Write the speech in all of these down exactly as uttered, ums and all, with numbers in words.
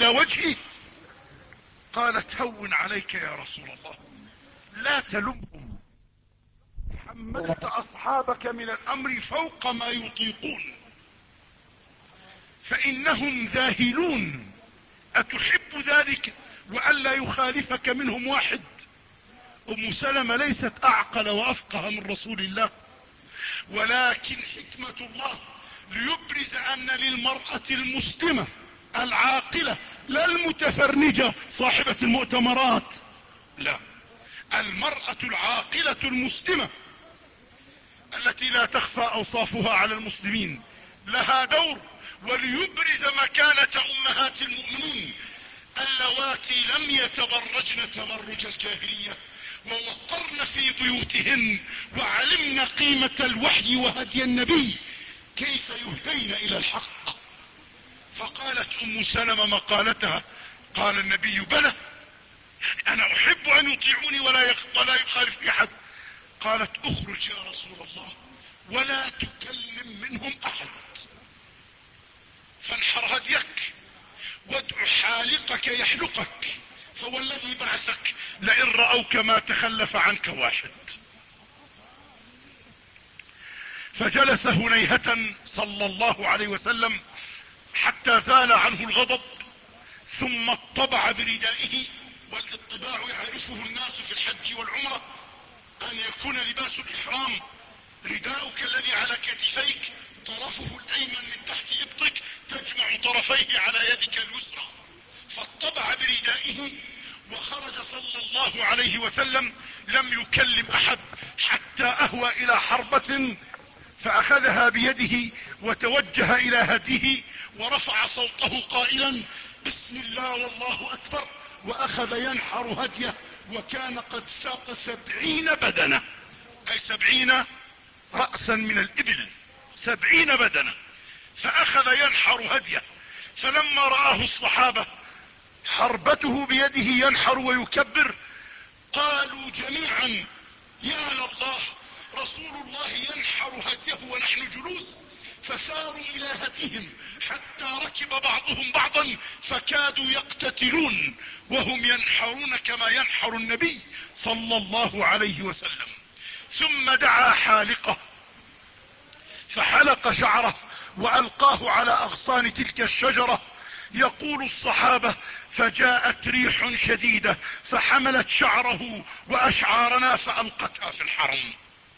الى وجهه. قالت هون عليك يا رسول الله، لا تلمهم، حملت اصحابك من الامر فوق ما يطيقون، فانهم ذاهلون، اتحب ذلك والا يخالفك منهم واحد؟ ام سلمة ليست اعقل وافقه من رسول الله، ولكن حكمة الله ليبرز ان للمرأة المسلمة العاقلة، لا المتفرنجة صاحبة المؤتمرات، لا، المرأة العاقلة المسلمة التي لا تخفى اوصافها على المسلمين لها دور، وليبرز مكانة امهات المؤمنين اللواتي لم يتبرجن تبرج الجاهلية ووقرن في بيوتهن وعلمن قيمة الوحي وهدي النبي كيف يهدين الى الحق. فقالت ام سلمة مقالتها، قال النبي بلى، انا احب ان يطيعوني ولا ولا يخالف احد. قالت اخرج يا رسول الله ولا تكلم منهم احد، فانحر هديك وادع حالقك يحلقك، فوالذي بعثك لئن رأوك ما تخلف عنك واحد. فجلس هنيهة صلى الله عليه وسلم حتى زال عنه الغضب، ثم اطبع بردائه، والاطباع يعرفه الناس في الحج والعمرة ان يكون لباس الاحرام رداؤك الذي على كتفيك طرفه الايمن من تحت ابطك تجمع طرفيه على يدك اليسرى. فاطبع بردائه وخرج صلى الله عليه وسلم، لم يكلم احد حتى اهوى الى حربة فاخذها بيده وتوجه الى هديه ورفع صوته قائلا بسم الله والله اكبر، واخذ ينحر هديه، وكان قد ساق سبعين بدنة، اي سبعين رأسا من الابل، سبعين بدنة، فاخذ ينحر هديه. فلما رآه الصحابة حربته بيده ينحر ويكبر قالوا جميعا يا لله، رسول الله ينحر هديه ونحن جلوس. فساروا الى هديهم حتى ركب بعضهم بعضا فكادوا يقتتلون وهم ينحرون كما ينحر النبي صلى الله عليه وسلم. ثم دعا حالقه فحلق شعره والقاه على اغصان تلك الشجرة. يقول الصحابة فجاءت ريح شديدة فحملت شعره واشعارنا فالقتها في الحرم،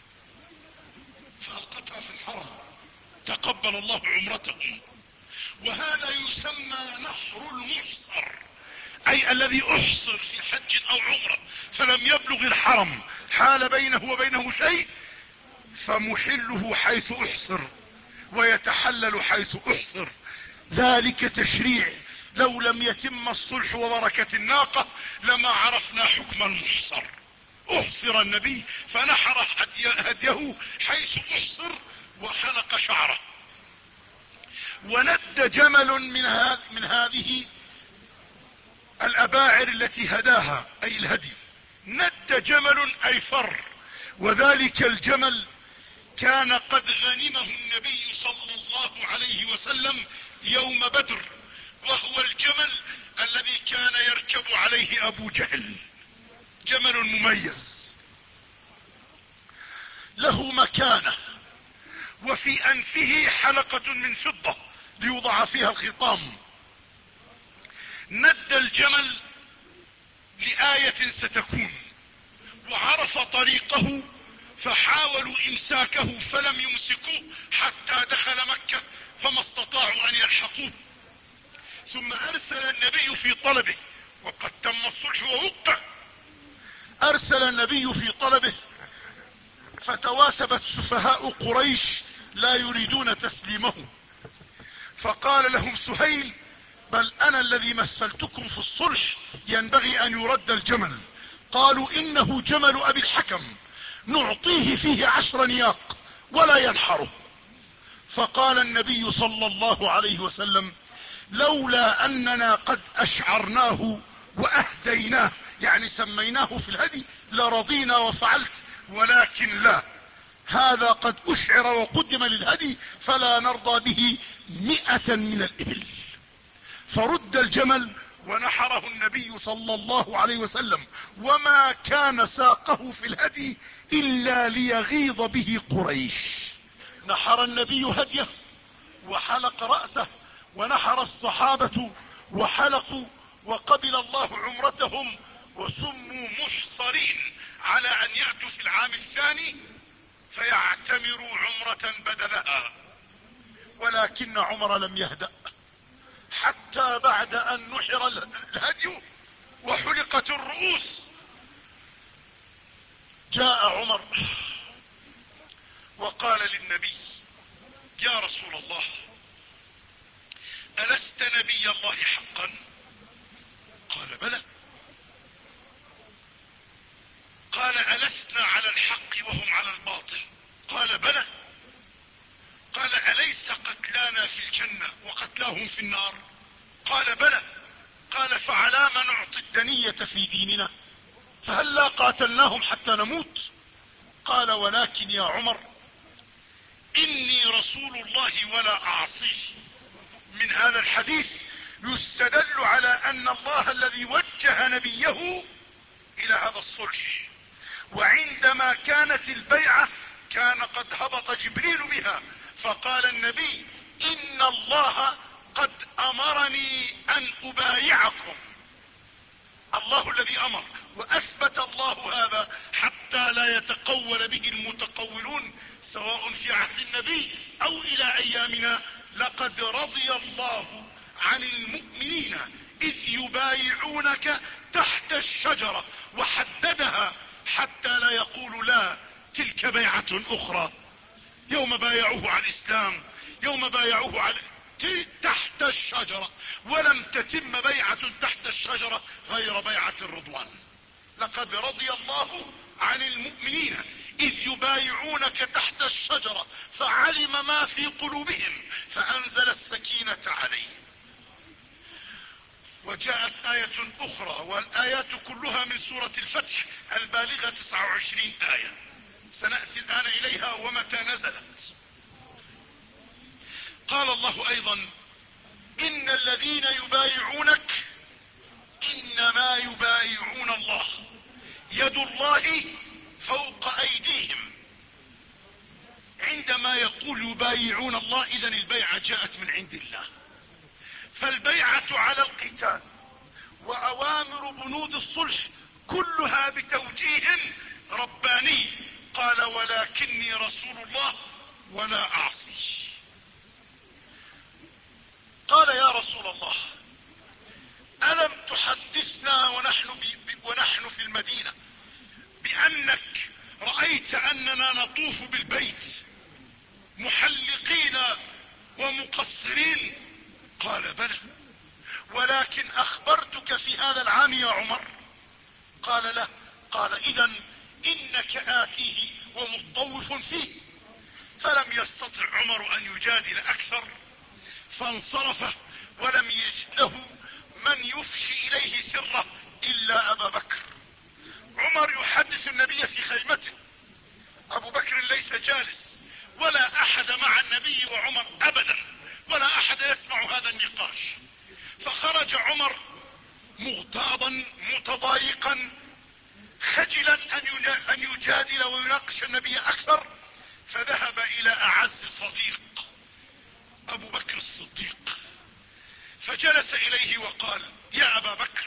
فالقتها في الحرم، تقبل الله عمرتهم. وهذا يسمى نحر المحصر، اي الذي احصر في حج او عمرة فلم يبلغ الحرم، حال بينه وبينه شيء، فمحله حيث احصر ويتحلل حيث احصر. ذلك تشريع، لو لم يتم الصلح وبركة الناقة لما عرفنا حكم المحصر. احصر النبي فنحر هديه حيث احصر وحلق شعره. وند جمل من, هذ من هذه الاباعر التي هداها اي الهدي، ند جمل اي فر، وذلك الجمل كان قد غنمه النبي صلى الله عليه وسلم يوم بدر، وهو الجمل الذي كان يركب عليه ابو جهل، جمل مميز له مكانة، وفي انفه حلقة من فضة ليوضع فيها الخطام. ند الجمل لآية ستكون، وعرف طريقه فحاولوا امساكه فلم يمسكوه حتى دخل مكة فما استطاعوا ان يلحقوه. ثم ارسل النبي في طلبه وقد تم الصلح ووقع، ارسل النبي في طلبه فتواثبت سفهاء قريش لا يريدون تسليمه، فقال لهم سهيل بل انا الذي مثلتكم في الصلح، ينبغي ان يرد الجمل. قالوا انه جمل ابي الحكم نعطيه فيه عشر نياق ولا ينحره. فقال النبي صلى الله عليه وسلم لولا اننا قد اشعرناه واهديناه، يعني سميناه في الهدي، لرضينا وفعلت، ولكن لا، هذا قد اشعر وقدم للهدي فلا نرضى به مئة من الابل. فرد الجمل ونحره النبي صلى الله عليه وسلم، وما كان ساقه في الهدي الا ليغيظ به قريش. نحر النبي هديه وحلق رأسه، ونحر الصحابة وحلقوا، وقبل الله عمرتهم، وسموا محصرين على ان يأتوا في العام الثاني فيعتمروا عمرة بدلها. ولكن عمر لم يهدأ حتى بعد ان نحر الهدي وحلقت الرؤوس جاء عمر وقال للنبي: يا رسول الله، ألست نبي الله حقا؟ قال: بلى. قال: ألسنا على الحق وهم على الباطل؟ قال: بلى. قال: أليس قتلانا في الجنة وقتلاهم في النار؟ قال: بلى. قال: فعلى ما نعطي الدنية في ديننا؟ فهلا قاتلناهم حتى نموت؟ قال: ولكن يا عمر، إني رسول الله ولا أعصيه. من هذا الحديث يستدل على أن الله الذي وجه نبيه إلى هذا الصلح، وعندما كانت البيعة كان قد هبط جبريل بها، فقال النبي: إن الله قد أمرني أن أبايعكم. الله الذي أمر، وأثبت الله هذا حتى لا يتقول به المتقولون سواء في عهد النبي أو إلى أيامنا: لقد رضي الله عن المؤمنين إذ يبايعونك تحت الشجرة، وحددها حتى لا يقول لا تلك بيعة أخرى. يوم بايعوه على الإسلام، يوم بايعوه على تحت الشجرة، ولم تتم بيعة تحت الشجرة غير بيعة الرضوان. لقد رضي الله عن المؤمنين إذ يبايعونك تحت الشجرة فعلم ما في قلوبهم فأنزل السكينة عليهم. وجاءت آية أخرى، والآيات كلها من سورة الفتح البالغة تسعة وعشرين آية، سنأتي الآن إليها ومتى نزلت. قال الله أيضا: إن الذين يبايعونك إنما يبايعون الله، يد الله فوق أيديهم. عندما يقول يبايعون الله، إذن البيعة جاءت من عند الله. فالبيعة على القتال وأوامر بنود الصلح كلها بتوجيه رباني. قال: ولكني رسول الله ولا أعصي. قال: يا رسول الله، ألم تحدثنا ونحن, ونحن في المدينة بأنك رأيت أننا نطوف بالبيت محلقين ومقصرين؟ قال: بلى. ولكن أخبرتك في هذا العام يا عمر؟ قال: لا. قال: إذن إنك آتيه ومطوف فيه. فلم يستطع عمر أن يجادل أكثر، فانصرف، ولم يجد له من يفشي إليه سره إلا أبا بكر. عمر يحدث النبي في خيمته، أبو بكر ليس جالس، ولا أحد مع النبي وعمر أبدا، ولا أحد يسمع هذا النقاش. فخرج عمر مغتاظا متضايقا خجلا أن يجادل ويناقش النبي أكثر، فذهب إلى أعز صديق أبو بكر الصديق، فجلس إليه وقال: يا أبا بكر،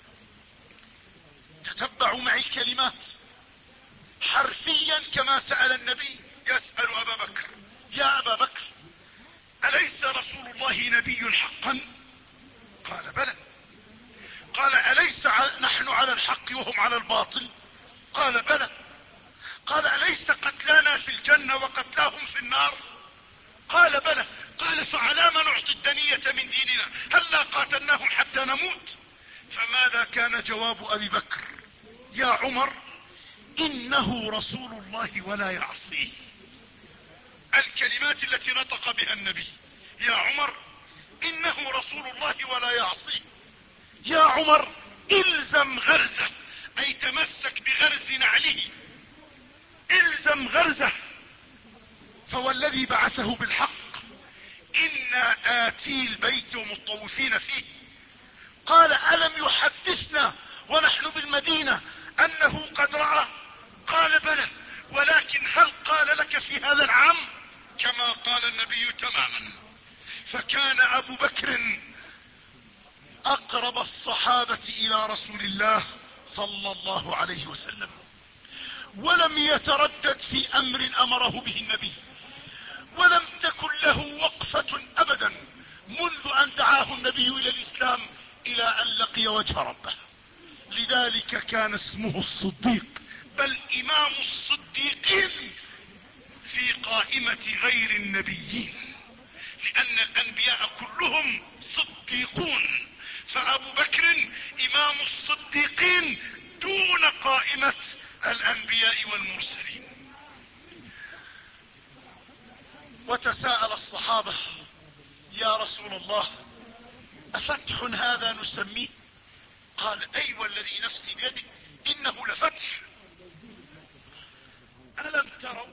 تتبعوا معي كلمات حرفيا كما سأل النبي يسأل أبا بكر: يا أبا بكر، أليس رسول الله نبي حقا؟ قال: بلى. قال: أليس نحن على الحق وهم على الباطل؟ قال: بلى. قال: أليس قتلانا في الجنة وقتلاهم في النار؟ قال: بلى. قال: فعلى ما نعطي الدنية من ديننا؟ هلا قاتلناهم حتى نموت؟ فماذا كان جواب أبي بكر؟ يا عمر، إنه رسول الله ولا يعصيه. الكلمات التي نطق بها النبي: يا عمر، إنه رسول الله ولا يعصيه. يا عمر، الزم غرزه، أي تمسك بغرز نعله، الزم غرزه، فوالذي بعثه بالحق إنا آتي البيت ومطوفين فيه. قال ألم يحدثنا ونحن بالمدينة أنه قد رأى؟ قال بلى، ولكن هل قال لك في هذا العام؟ كما قال النبي تماما. فكان أبو بكر أقرب الصحابة إلى رسول الله صلى الله عليه وسلم، ولم يتردد في أمر أمره به النبي، ولم تكن له وقفة أبدا منذ أن دعاه النبي إلى الإسلام إلى أن لقي وجه ربه. لذلك كان اسمه الصديق، بل إمام الصديقين في قائمة غير النبيين، لأن الأنبياء كلهم صديقون، فأبو بكر إمام الصديقين دون قائمة الأنبياء والمرسلين. وتساءل الصحابة: يا رسول الله، أفتح هذا نسميه؟ قال: أي والذي نفسي بيده إنه لفتح. ألم تروا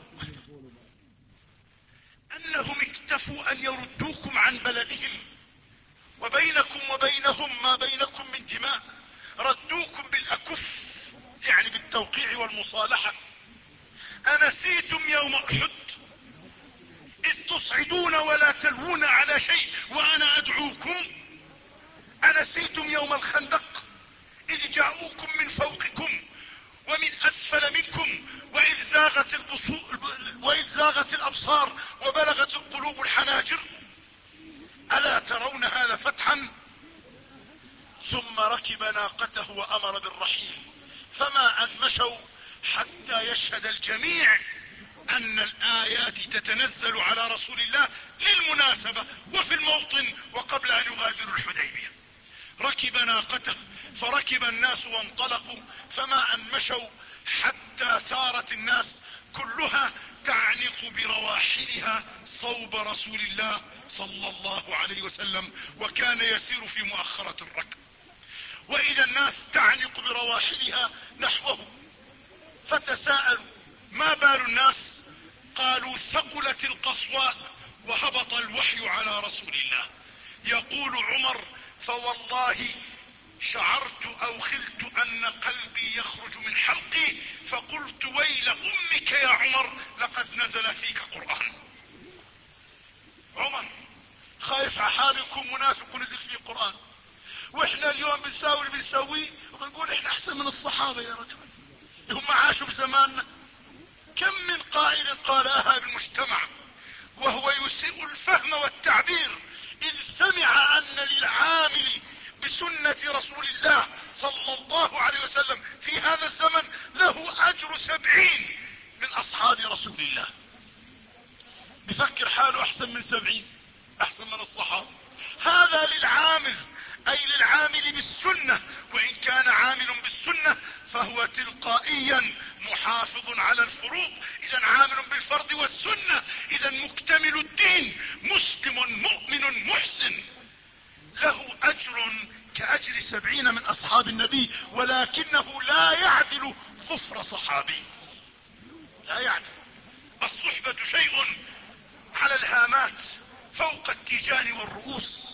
أنهم اكتفوا أن يردوكم عن بلدهم وبينكم وبينهم ما بينكم من دماء، ردوكم بالأكف، يعني بالتوقيع والمصالحة. أنسيتم يوم أحد إذ تصعدون ولا تلوون على شيء وأنا أدعوكم؟ أنسيتم يوم الخندق إذ جاءوكم من فوقكم ومن أسفل منكم وإذ زاغت, وإذ زاغت الأبصار وبلغت القلوب الحناجر؟ ألا ترون هذا فتحا؟ ثم ركب ناقته وأمر بالرحيل، فما أن مشوا حتى يشهد الجميع أن الآيات تتنزل على رسول الله للمناسبة وفي الموطن وقبل أن يغادروا الحديبية. ركب ناقته فركب الناس وانطلقوا، فما أن مشوا حتى ثارت الناس كلها تعنق برواحلها صوب رسول الله صلى الله عليه وسلم، وكان يسير في مؤخرة الركب. وإذا الناس تعنق برواحلها نحوه، فتساءلوا: ما بال الناس؟ قالوا: ثقلت القصواء وهبط الوحي على رسول الله. يقول عمر: فوالله شعرت او خلت ان قلبي يخرج من حلقي، فقلت: ويل امك يا عمر، لقد نزل فيك قرآن. عمر خايف حالكم، منافق نزل فيه قرآن، واحنا اليوم بنساوي اللي بنسويه وبنقول احنا احسن من الصحابة. يا رجل، هم عاشوا بزماننا. كم من قائل قالها بالمجتمع وهو يسيء الفهم والتعبير إذ سمع أن للعامل بسنة رسول الله صلى الله عليه وسلم في هذا الزمن له أجر سبعين من أصحاب رسول الله. بفكر حاله أحسن من سبعين، أحسن من الصحابة. هذا للعامل، أي للعامل بالسنة، وإن كان عامل بالسنة فهو تلقائيا محافظ على الفروض. إذا عامل بالفرض والسنة، إذا مكتمل الدين، مسلم مؤمن محسن، له أجر كأجر سبعين من أصحاب النبي، ولكنه لا يعدل ظفر صحابي، لا يعدل. الصحبة شيء على الهامات فوق التيجان والرؤوس.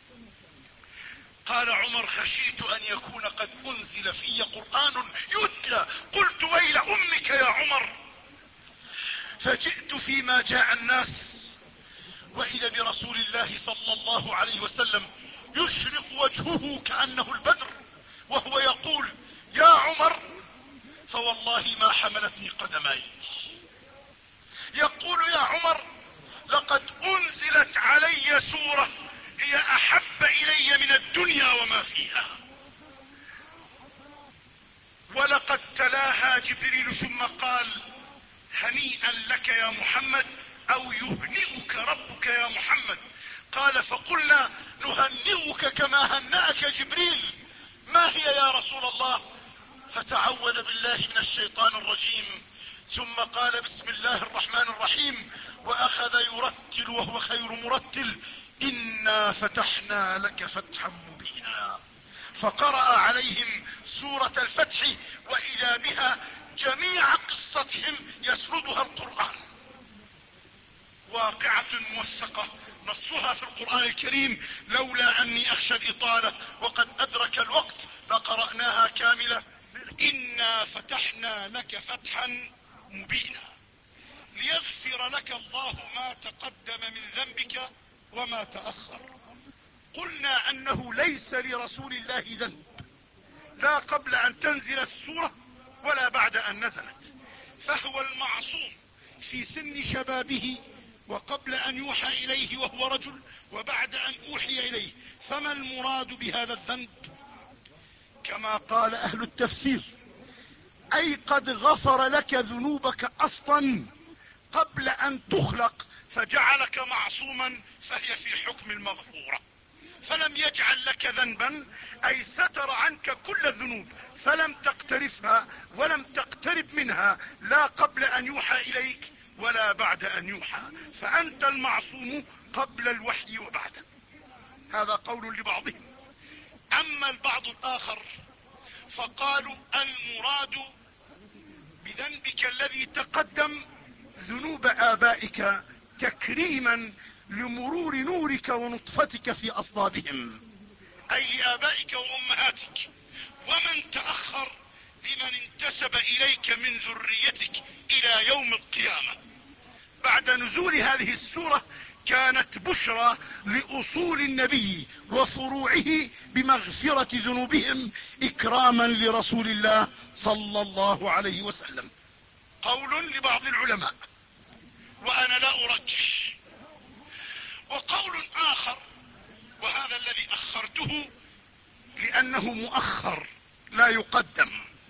قال عمر: خشيت أن يكون قد أنزل في قرآن يتلى، قلت: ويل أمك يا عمر. فجئت فيما جاء الناس، وإذا برسول الله صلى الله عليه وسلم يشرق وجهه كأنه البدر وهو يقول: يا عمر، فوالله ما حملتني قدماي. يقول: يا عمر، لقد أنزلت علي سورة هي أحب إلي من الدنيا وما فيها، ولقد تلاها جبريل ثم قال: هنيئا لك يا محمد، أو يهنئك ربك يا محمد. قال: فقلنا: نهنئك كما هنأك جبريل، ما هي يا رسول الله؟ فتعوذ بالله من الشيطان الرجيم، ثم قال: بسم الله الرحمن الرحيم، وأخذ يرتل وهو خير مرتل: إنا فتحنا لك فتحا مبينا. فقرأ عليهم سورة الفتح، وإذا بها جميع قصتهم يسردها القرآن. واقعة موثقة نصها في القرآن الكريم، لولا أني أخشى الإطالة وقد أدرك الوقت لقرأناها كاملة. إنا فتحنا لك فتحا مبينا ليغفر لك الله ما تقدم من ذنبك وما تأخر. قلنا أنه ليس لرسول الله ذنب، لا قبل أن تنزل السورة ولا بعد أن نزلت، فهو المعصوم في سن شبابه وقبل أن يوحى إليه وهو رجل وبعد أن أوحي إليه. فما المراد بهذا الذنب؟ كما قال أهل التفسير: أي قد غفر لك ذنوبك أصلا قبل أن تخلق فجعلك معصوما، فهي في حكم المغفورة. فلم يجعل لك ذنبا، أي ستر عنك كل الذنوب فلم تقترفها ولم تقترب منها، لا قبل أن يوحى إليك ولا بعد أن يوحى، فأنت المعصوم قبل الوحي وبعده. هذا قول لبعضهم. أما البعض الآخر فقالوا المراد بذنبك الذي تقدم ذنوب آبائك تكريما لمرور نورك ونطفتك في أصلابهم، أي لآبائك وأمهاتك. ومن تأخر لمن انتسب إليك من ذريتك إلى يوم القيامة. بعد نزول هذه السورة كانت بشرى لأصول النبي وفروعه بمغفرة ذنوبهم إكراما لرسول الله صلى الله عليه وسلم. قول لبعض العلماء وأنا لا أرجح. وقول آخر، وهذا الذي أخرته لأنه مؤخر لا يقدم،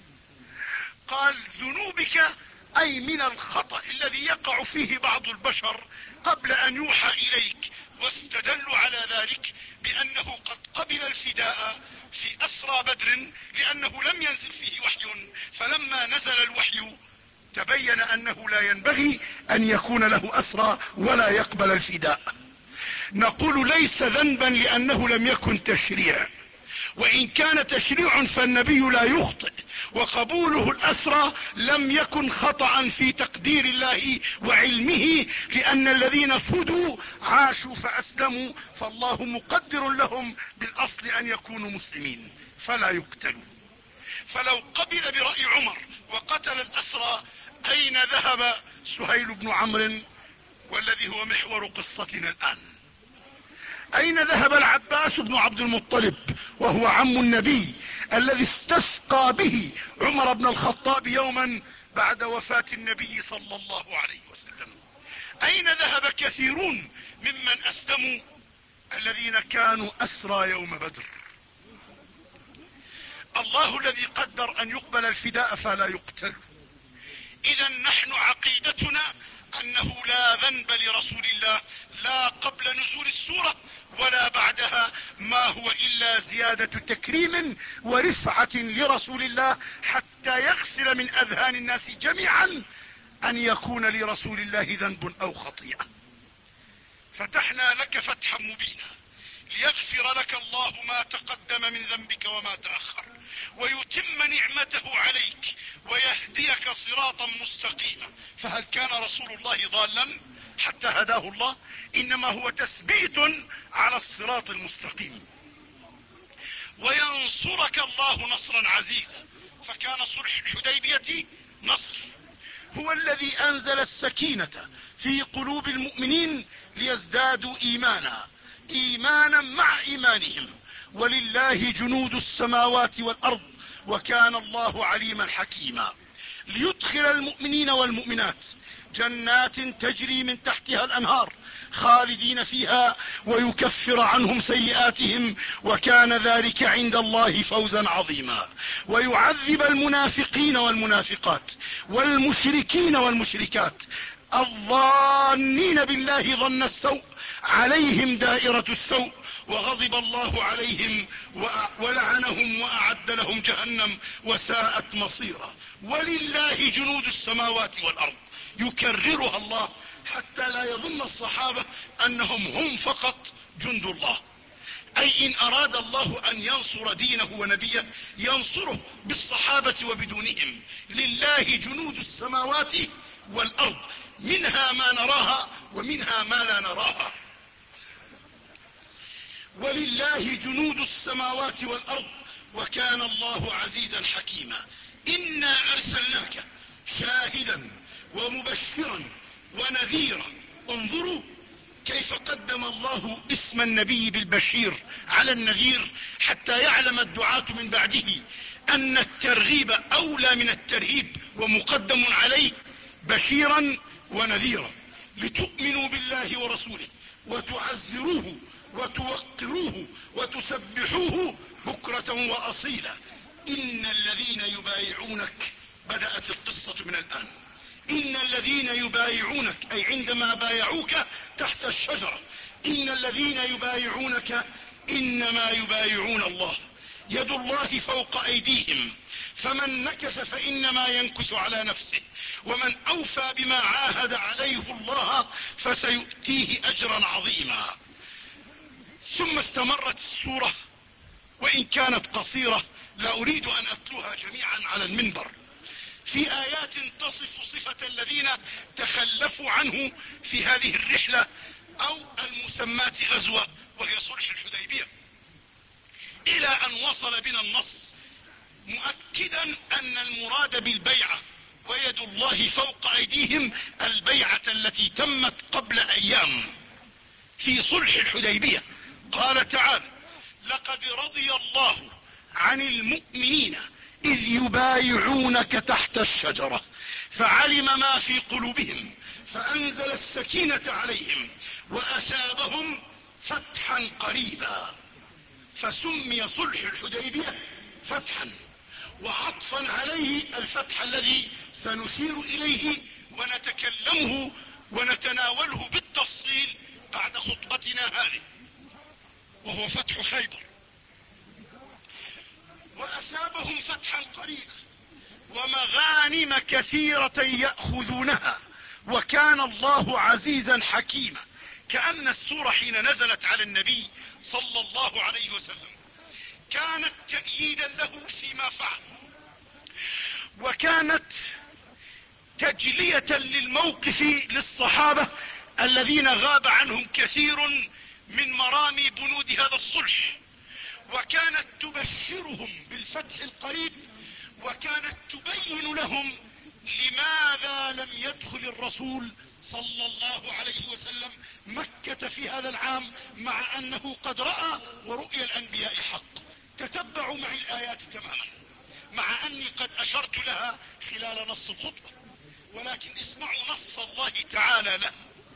قال ذنوبك أي من الخطأ الذي يقع فيه بعض البشر قبل أن يوحى إليك، واستدلوا على ذلك بأنه قد قبل الفداء في أسرى بدر لأنه لم ينزل فيه وحي، فلما نزل الوحي تبين أنه لا ينبغي أن يكون له أسرى ولا يقبل الفداء. نقول ليس ذنبا لأنه لم يكن تشريع، وإن كان تشريع فالنبي لا يخطئ، وقبوله الأسرى لم يكن خطأ في تقدير الله وعلمه، لأن الذين فدوا عاشوا فأسلموا، فالله مقدر لهم بالأصل أن يكونوا مسلمين فلا يقتلوا. فلو قبل برأي عمر وقتل الأسرى أين ذهب سهيل بن عمرو والذي هو محور قصتنا الآن؟ أين ذهب العباس بن عبد المطلب وهو عم النبي الذي استسقى به عمر بن الخطاب يوما بعد وفاة النبي صلى الله عليه وسلم؟ أين ذهب كثيرون ممن أسلموا الذين كانوا أسرى يوم بدر؟ الله الذي قدر أن يقبل الفداء فلا يقتل. إذا نحن عقيدتنا أنه لا ذنب لرسول الله لا قبل نزول السورة ولا بعدها، ما هو إلا زيادة تكريم ورفعة لرسول الله حتى يغسل من أذهان الناس جميعا أن يكون لرسول الله ذنب أو خطيئة. فتحنا لك فتحا مبينا ليغفر لك الله ما تقدم من ذنبك وما تأخر، ويتم نعمته عليك ويهديك صراطا مستقيما. فهل كان رسول الله ضالا حتى هداه الله؟ إنما هو تثبيت على الصراط المستقيم. وينصرك الله نصرا عزيزا، فكان صلح الحديبية نصر. هو الذي أنزل السكينة في قلوب المؤمنين ليزدادوا إيمانا إيمانا مع إيمانهم، ولله جنود السماوات والأرض وكان الله عليما حكيما. ليدخل المؤمنين والمؤمنات جنات تجري من تحتها الأنهار خالدين فيها ويكفر عنهم سيئاتهم وكان ذلك عند الله فوزا عظيما. ويعذب المنافقين والمنافقات والمشركين والمشركات الظانين بالله ظن السوء عليهم دائرة السوء وغضب الله عليهم ولعنهم وأعد لهم جهنم وساءت مصيرا. ولله جنود السماوات والأرض، يكررها الله حتى لا يظن الصحابة أنهم هم فقط جند الله. أي إن أراد الله أن ينصر دينه ونبيه ينصره بالصحابة وبدونهم. لله جنود السماوات والأرض، منها ما نراها ومنها ما لا نراها. ولله جنود السماوات والأرض وكان الله عزيزا حكيما. إنا أرسلناك شاهدا ومبشرا ونذيرا. انظروا كيف قدم الله اسم النبي بالبشير على النذير حتى يعلم الدعاة من بعده أن الترغيب أولى من الترهيب ومقدم عليه بشيرا ونذيرا، لتؤمنوا بالله ورسوله وتعزروه وتوقروه وتسبحوه بكرة وأصيلا. إن الذين يبايعونك، بدأت القصة من الآن. إن الذين يبايعونك أي عندما بايعوك تحت الشجرة، إن الذين يبايعونك إنما يبايعون الله، يد الله فوق أيديهم، فمن نكث فإنما ينكث على نفسه، ومن أوفى بما عاهد عليه الله فسيؤتيه أجرا عظيما. ثم استمرت السورة وإن كانت قصيرة لا أريد أن أتلوها جميعا على المنبر، في آيات تصف صفة الذين تخلفوا عنه في هذه الرحلة أو المسماة غزوة وهي صلح الحديبية، إلى أن وصل بنا النص مؤكدا أن المراد بالبيعة ويد الله فوق أيديهم البيعة التي تمت قبل أيام في صلح الحديبية. قال تعالى: لقد رضي الله عن المؤمنين إذ يبايعونك تحت الشجرة فعلم ما في قلوبهم فأنزل السكينة عليهم وأثابهم فتحا قريبا. فسمي صلح الحديبية فتحا، وعطفا عليه الفتح الذي سنشير إليه ونتكلمه ونتناوله بالتفصيل بعد خطبتنا هذه، وهو فتح خيبر. وأثابهم فتحا قريبا ومغانم كثيرة يأخذونها وكان الله عزيزا حكيما. كأن السورة حين نزلت على النبي صلى الله عليه وسلم كانت تأييدا له فيما فعل، وكانت تجلية للموقف للصحابة الذين غاب عنهم كثير من مرامي بنود هذا الصلح، وكانت تبشرهم بالفتح القريب، وكانت تبين لهم لماذا لم يدخل الرسول صلى الله عليه وسلم مكة في هذا العام مع أنه قد رأى ورؤيا الأنبياء حق. تتبعوا معي الآيات تماما مع أني قد أشرت لها خلال نص الخطبة، ولكن اسمعوا نص الله تعالى له: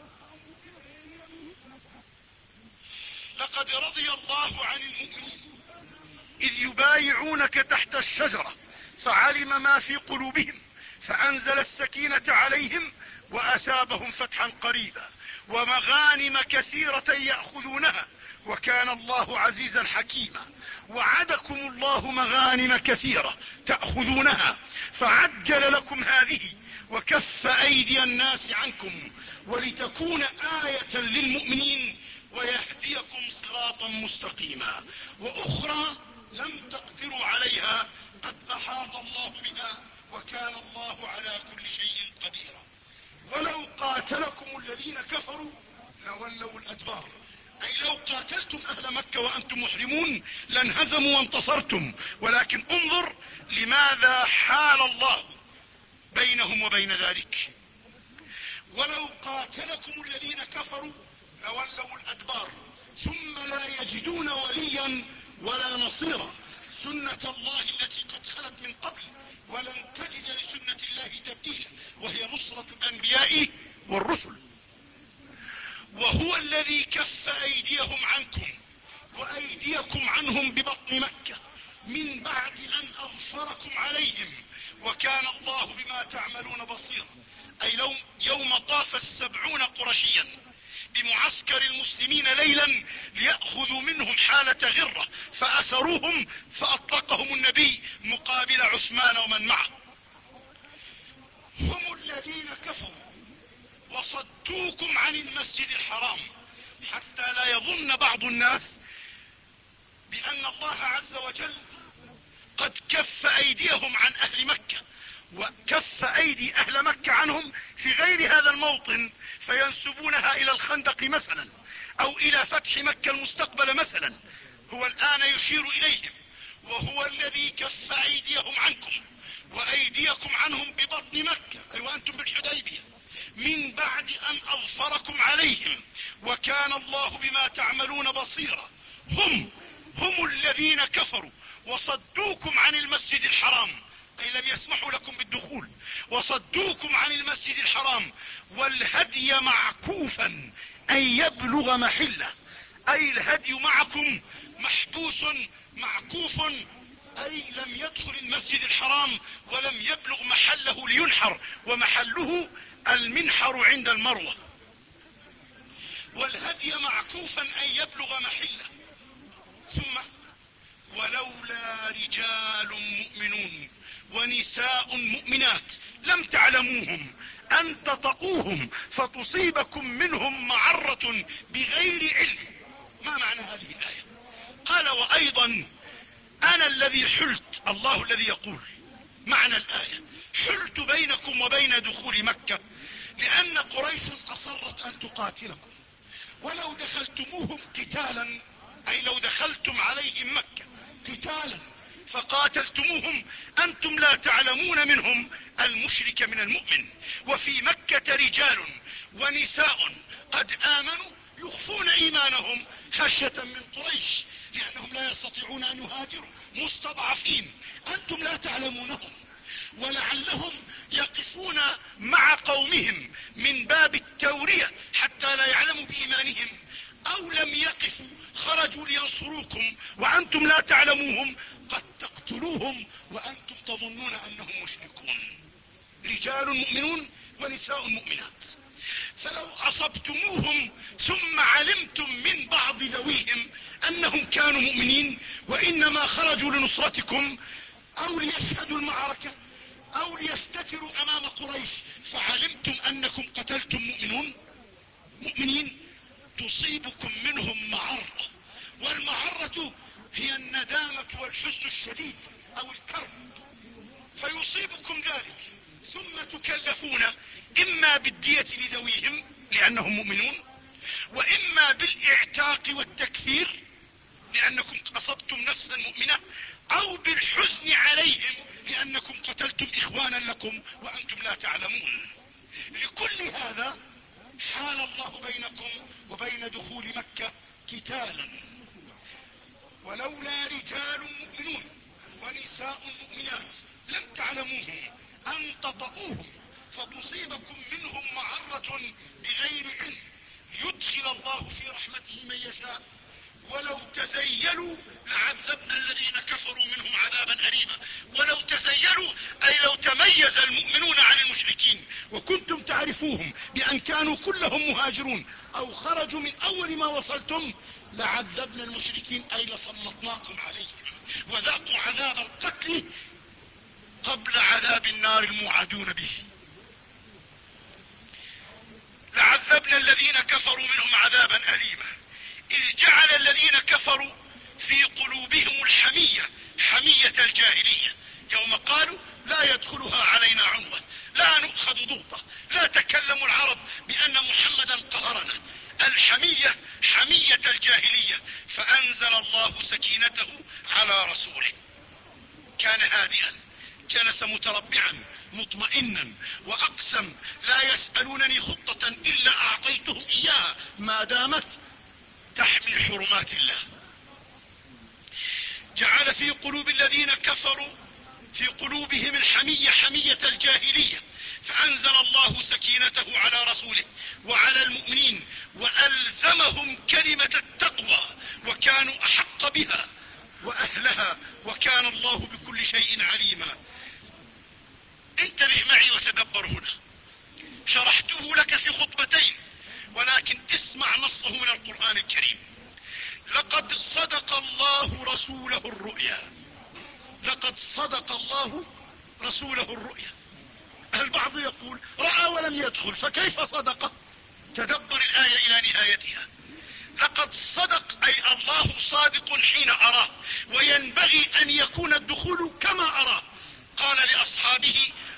لقد رضي الله عن المؤمنين إذ يبايعونك تحت الشجرة فعلم ما في قلوبهم فأنزل السكينة عليهم وأثابهم فتحا قريبا ومغانم كثيرة يأخذونها وكان الله عزيزا حكيما. وعدكم الله مغانم كثيرة تأخذونها فعجل لكم هذه وكف أيدي الناس عنكم ولتكون آية للمؤمنين ويهديكم صراطا مستقيما، وأخرى لم تقدروا عليها قد أحاط الله بها وكان الله على كل شيء قديرا. ولو قاتلكم الذين كفروا لولوا الأدبار، أي لو قاتلتم أهل مكة وأنتم محرمون لانهزموا وانتصرتم، ولكن انظر لماذا حال الله بينهم وبين ذلك. ولو قاتلكم الذين كفروا لولوا الأدبار ثم لا يجدون وليا ولا نصيرا. سنة الله التي قد خلت من قبل ولن تجد لسنة الله تبديلا، وهي نصرة الأنبياء والرسل. وهو الذي كف أيديهم عنكم وأيديكم عنهم ببطن مكة من بعد أن أظفركم عليهم وكان الله بما تعملون بصيرا. أي يوم طاف السبعون قرشيا بمعسكر المسلمين ليلا ليأخذوا منهم حالة غرة فأسروهم فأطلقهم النبي مقابل عثمان ومن معه. هم الذين كفروا وصدوكم عن المسجد الحرام حتى لا يظن بعض الناس بأن الله عز وجل قد كف أيديهم عن أهل مكة وكف ايدي اهل مكة عنهم في غير هذا الموطن فينسبونها الى الخندق مثلا او الى فتح مكة المستقبل مثلا. هو الان يشير اليهم وهو الذي كف ايديهم عنكم وايديكم عنهم ببطن مكة، اي وانتم بالحديبية، من بعد ان اظفركم عليهم، وكان الله بما تعملون بصيرا. هم هم الذين كفروا وصدوكم عن المسجد الحرام، اي لم يسمحوا لكم بالدخول، وصدوكم عن المسجد الحرام والهدي معكوفا ان يبلغ محله، اي الهدي معكم محبوس معكوف، اي لم يدخل المسجد الحرام ولم يبلغ محله لينحر، ومحله المنحر عند المروة. والهدي معكوفا ان يبلغ محله. ثم ولولا رجال مؤمنون ونساء مؤمنات لم تعلموهم ان تطؤوهم فتصيبكم منهم معرة بغير علم. ما معنى هذه الآية؟ قال وايضا انا الذي حلت، الله الذي يقول معنى الآية، حلت بينكم وبين دخول مكة لان قريشا اصرت ان تقاتلكم، ولو دخلتموهم قتالا، اي لو دخلتم عليهم مكة قتالا فقاتلتموهم انتم لا تعلمون منهم المشرك من المؤمن. وفي مكة رجال ونساء قد امنوا يخفون ايمانهم خشية من قريش لانهم لا يستطيعون ان يهاجروا، مستضعفين انتم لا تعلمونهم، ولعلهم يقفون مع قومهم من باب التورية حتى لا يعلموا بإيمانهم، او لم يقفوا خرجوا لينصروكم وانتم لا تعلموهم قد تقتلوهم وانتم تظنون انهم مشركون. رجال مؤمنون ونساء مؤمنات، فلو اصبتموهم ثم علمتم من بعض ذويهم انهم كانوا مؤمنين وانما خرجوا لنصرتكم او ليشهدوا المعركة او ليستتروا امام قريش، فعلمتم انكم قتلتم مؤمنون مؤمنين، تصيبكم منهم معرة، والمعرة هي الندامة والحزن الشديد او الكرب، فيصيبكم ذلك ثم تكلفون اما بالدية لذويهم لانهم مؤمنون، واما بالاعتاق والتكفير لانكم اصبتم نفسا مؤمنة، او بالحزن عليهم لانكم قتلتم اخوانا لكم وانتم لا تعلمون. لكل هذا حال الله بينكم وبين دخول مكة قتالا. ولولا رجال مؤمنون ونساء مؤمنات لم تعلموهم ان تطؤوهم فتصيبكم منهم معرة بغير علم يدخل الله في رحمته من يشاء، ولو تزيلوا لعذبنا الذين كفروا منهم عذابا أليما. ولو تزيلوا اي لو تميز المؤمنون عن المشركين وكنتم تعرفوهم بان كانوا كلهم مهاجرون او خرجوا من اول ما وصلتم لعذبنا المشركين اي لسلطناكم عليهم وذاقوا عذاب القتل قبل عذاب النار الموعدون به. لعذبنا الذين كفروا منهم عذابا أليما إذ جعل الذين كفروا في قلوبهم الحمية حمية الجاهلية، يوم قالوا لا يدخلها علينا عنوة، لا نؤخذ ضغطة، لا تكلم العرب بأن محمدا قهرنا، الحمية حمية الجاهلية. فأنزل الله سكينته على رسوله، كان هادئا، جلس متربعا مطمئنا، واقسم لا يسألونني خطة الا اعطيتهم اياها ما دامت تحمي حرمات الله. جعل في قلوب الذين كفروا في قلوبهم الحمية حمية الجاهلية، فانزل الله سكينته على رسوله وعلى المؤمنين والزمهم كلمة التقوى وكانوا احق بها واهلها وكان الله بكل شيء عليما. انتبه معي وتدبر هنا، شرحته لك في خطبتين ولكن اسمع نصه من القرآن الكريم. لقد صدق الله رسوله الرؤيا، لقد صدق الله رسوله الرؤيا. البعض يقول رأى ولم يدخل، فكيف صدق؟ تدبر الآية إلى نهايتها. لقد صدق أي الله صادق حين أراه، وينبغي أن يكون الدخول كما أراه. قال لأصحابه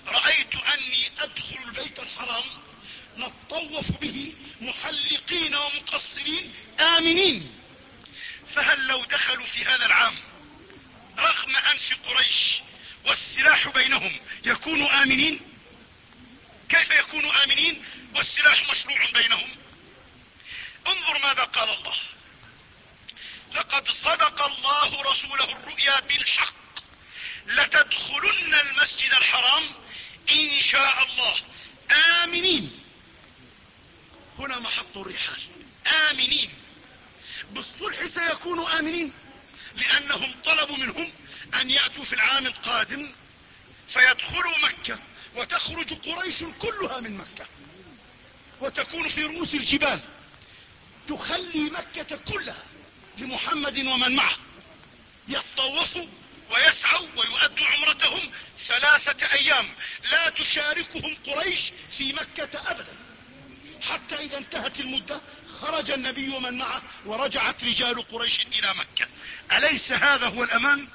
رأيت أني أدخل البيت الحرام نطوف به محلقين ومقصرين آمنين، فهل لو دخلوا في هذا العام رغم أنف قريش والسلاح بينهم يكونوا آمنين؟ كيف يكونوا آمنين والسلاح مشروع بينهم؟ انظر ماذا قال الله: لقد صدق الله رسوله الرؤيا بالحق لتدخلن المسجد الحرام إن شاء الله آمنين. هنا محط الرحال، آمنين. بالصلح سيكونوا آمنين لأنهم طلبوا منهم أن يأتوا في العام القادم فيدخلوا مكة وتخرج قريش كلها من مكة وتكون في رؤوس الجبال تخلي مكة كلها لمحمد ومن معه يطوفوا ويسعوا ويؤدوا عمرتهم ثلاثة أيام لا تشاركهم قريش في مكة أبدا، حتى إذا انتهت المدة خرج النبي ومن معه ورجعت رجال قريش إلى مكة. أليس هذا هو الأمان؟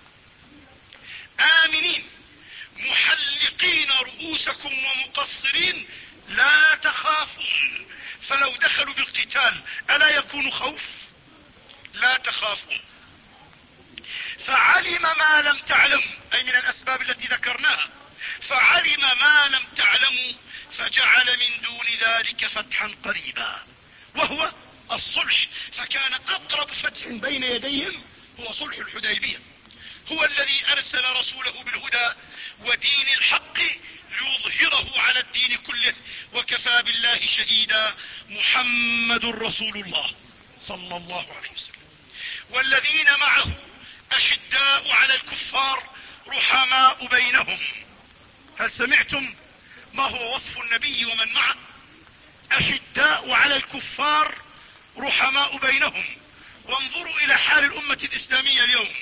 آمنين محلقين رؤوسكم ومقصرين لا تخافون. فلو دخلوا بالقتال ألا يكون خوف؟ لا تخافون. فعلم ما لم تعلموا، أي من الأسباب التي ذكرناها، فعلم ما لم تعلموا فجعل من دون ذلك فتحا قريبا وهو الصلح. فكان أقرب فتح بين يديهم هو صلح الحديبية. هو الذي أرسل رسوله بالهدى ودين الحق ليظهره على الدين كله وكفى بالله شهيدا. محمد رسول الله صلى الله عليه وسلم. والذين معه أشداء على الكفار رحماء بينهم. هل سمعتم ما هو وصف النبي ومن معه؟ أشداء على الكفار رحماء بينهم. وانظروا إلى حال الأمة الإسلامية اليوم: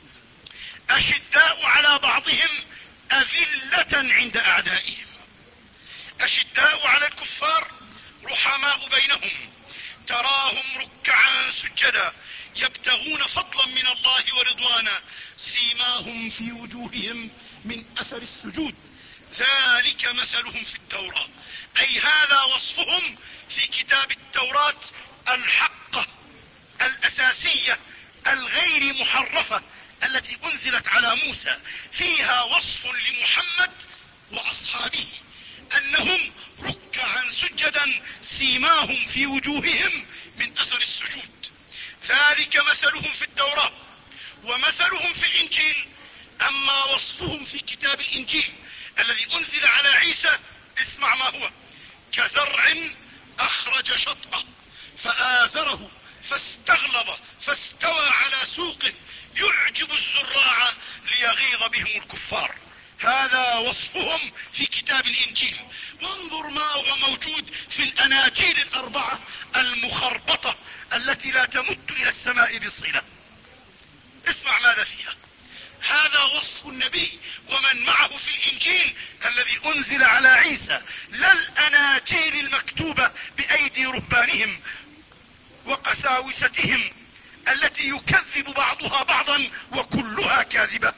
أشداء على بعضهم أذلة عند أعدائهم. أشداء على الكفار رحماء بينهم، تراهم ركعا سجدا يبتغون فضلا من الله ورضوانا سيماهم في وجوههم من أثر السجود ذلك مثلهم في التوراة. أي هذا وصفهم في كتاب التوراة الحقة الأساسية الغير محرفة التي أنزلت على موسى، فيها وصف لمحمد وأصحابه أنهم ركعا سجدا سيماهم في وجوههم من أثر السجود ذلك مثلهم في التوراة ومثلهم في الإنجيل. أما وصفهم في كتاب الإنجيل الذي أنزل على عيسى اسمع ما هو: كزرع أخرج شطأه فآزره فاستغلظ فاستوى على سوقه يعجب الزراع ليغيظ بهم الكفار. هذا وصفهم في كتاب الإنجيل. وانظر ما هو موجود في الأناجيل الأربعة المخربطة التي لا تمت إلى السماء بصلة. اسمع ماذا فيها. هذا وصف النبي ومن معه في الإنجيل الذي أنزل على عيسى، لا الأناجيل المكتوبة بأيدي رهبانهم وقساوستهم التي يكذب بعضها بعضا وكلها كاذبة.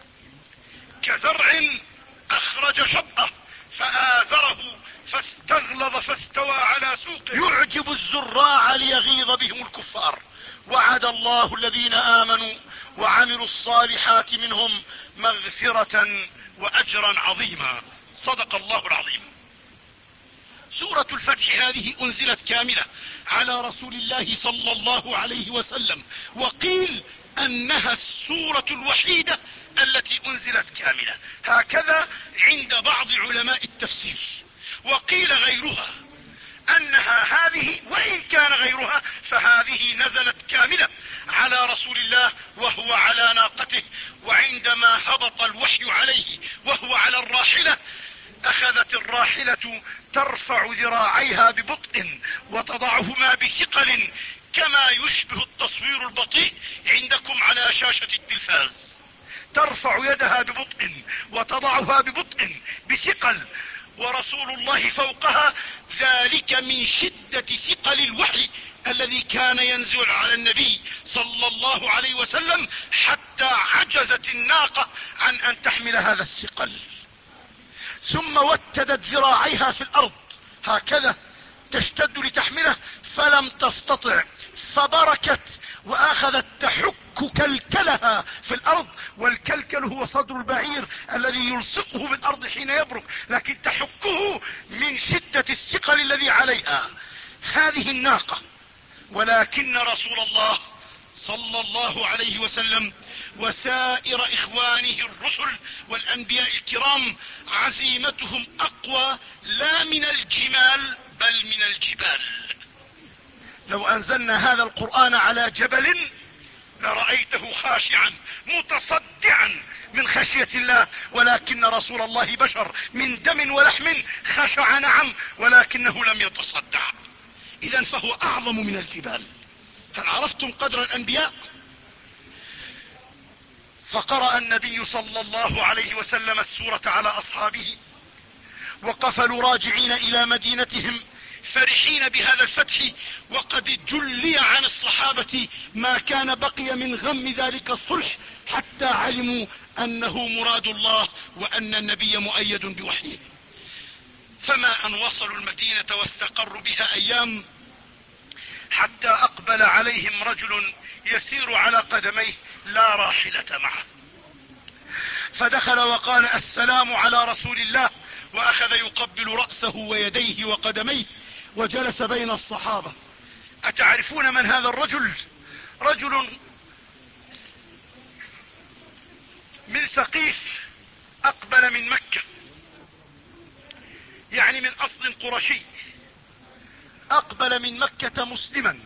كزرع أخرج شطأه فآزره فاستغلظ فاستوى على سوقه يعجب الزراع ليغيظ بهم الكفار. وعد الله الذين آمنوا وعملوا الصالحات منهم مغفرة وأجرا عظيما. صدق الله العظيم. سورة الفتح هذه أنزلت كاملة على رسول الله صلى الله عليه وسلم، وقيل أنها السورة الوحيدة التي أنزلت كاملة، هكذا عند بعض علماء التفسير. وقيل غيرها أنها هذه، وإن كان غيرها فهذه نزلت كاملة على رسول الله وهو على ناقته، وعندما هبط الوحي عليه وهو على الراحلة أخذت الراحلة ترفع ذراعيها ببطء وتضعهما بثقل كما يشبه التصوير البطيء عندكم على شاشة التلفاز. ترفع يدها ببطء وتضعها ببطء بثقل ورسول الله فوقها، ذلك من شدة ثقل الوحي الذي كان ينزل على النبي صلى الله عليه وسلم حتى عجزت الناقة عن أن تحمل هذا الثقل. ثم وتدت ذراعيها في الارض هكذا تشتد لتحمله فلم تستطع، فبركت واخذت تحك كلكلها في الارض، والكلكل هو صدر البعير الذي يلصقه بالارض حين يبرك، لكن تحكه من شدة الثقل الذي عليها هذه الناقة. ولكن رسول الله صلى الله عليه وسلم وسائر اخوانه الرسل والانبياء الكرام عزيمتهم اقوى لا من الجمال بل من الجبال. لو انزلنا هذا القرآن على جبل لرأيته خاشعا متصدعا من خشية الله، ولكن رسول الله بشر من دم ولحم، خشع نعم ولكنه لم يتصدع، اذا فهو اعظم من الجبال. هل عرفتم قدر الانبياء؟ فقرأ النبي صلى الله عليه وسلم السورة على اصحابه، وقفلوا راجعين الى مدينتهم فرحين بهذا الفتح، وقد جلي عن الصحابة ما كان بقي من غم ذلك الصلح، حتى علموا انه مراد الله وان النبي مؤيد بوحيه. فما ان وصلوا المدينة واستقروا بها ايام، حتى اقبل عليهم رجل يسير على قدميه لا راحلة معه، فدخل وقال السلام على رسول الله، واخذ يقبل رأسه ويديه وقدميه، وجلس بين الصحابة. اتعرفون من هذا الرجل؟ رجل من ثقيف، اقبل من مكة، يعني من اصل قرشي، اقبل من مكة مسلما،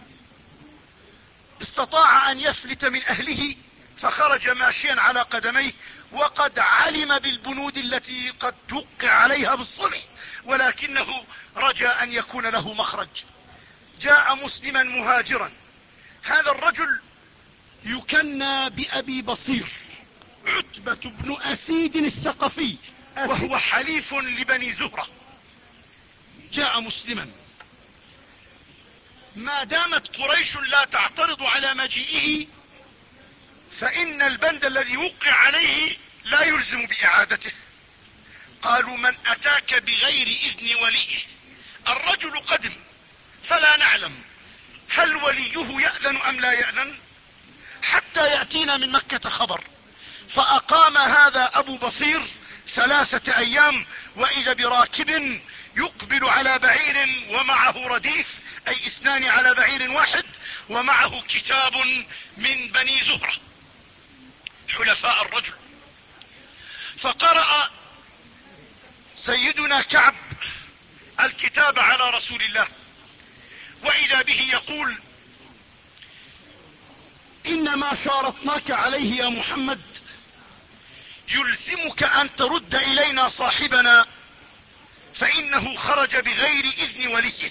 استطاع ان يفلت من اهله فخرج ماشيا على قدميه، وقد علم بالبنود التي قد توقع عليها بالصلح، ولكنه رجى ان يكون له مخرج. جاء مسلما مهاجرا. هذا الرجل يكنى بأبي بصير، عتبة بن أسيد الثقفي، وهو حليف لبني زهرة. جاء مسلما، ما دامت قريش لا تعترض على مجيئه فإن البند الذي وقع عليه لا يلزم بإعادته. قالوا من أتاك بغير إذن وليه؟ الرجل قدم فلا نعلم هل وليه يأذن أم لا يأذن حتى يأتينا من مكة خبر. فأقام هذا أبو بصير ثلاثة أيام، وإذا براكب يقبل على بعير ومعه رديف، أي اثنان على بعير واحد، ومعه كتاب من بني زهرة حلفاء الرجل. فقرأ سيدنا كعب الكتاب على رسول الله، وإذا به يقول إن ما شارطناك عليه يا محمد يلزمك أن ترد إلينا صاحبنا، فإنه خرج بغير إذن وليه،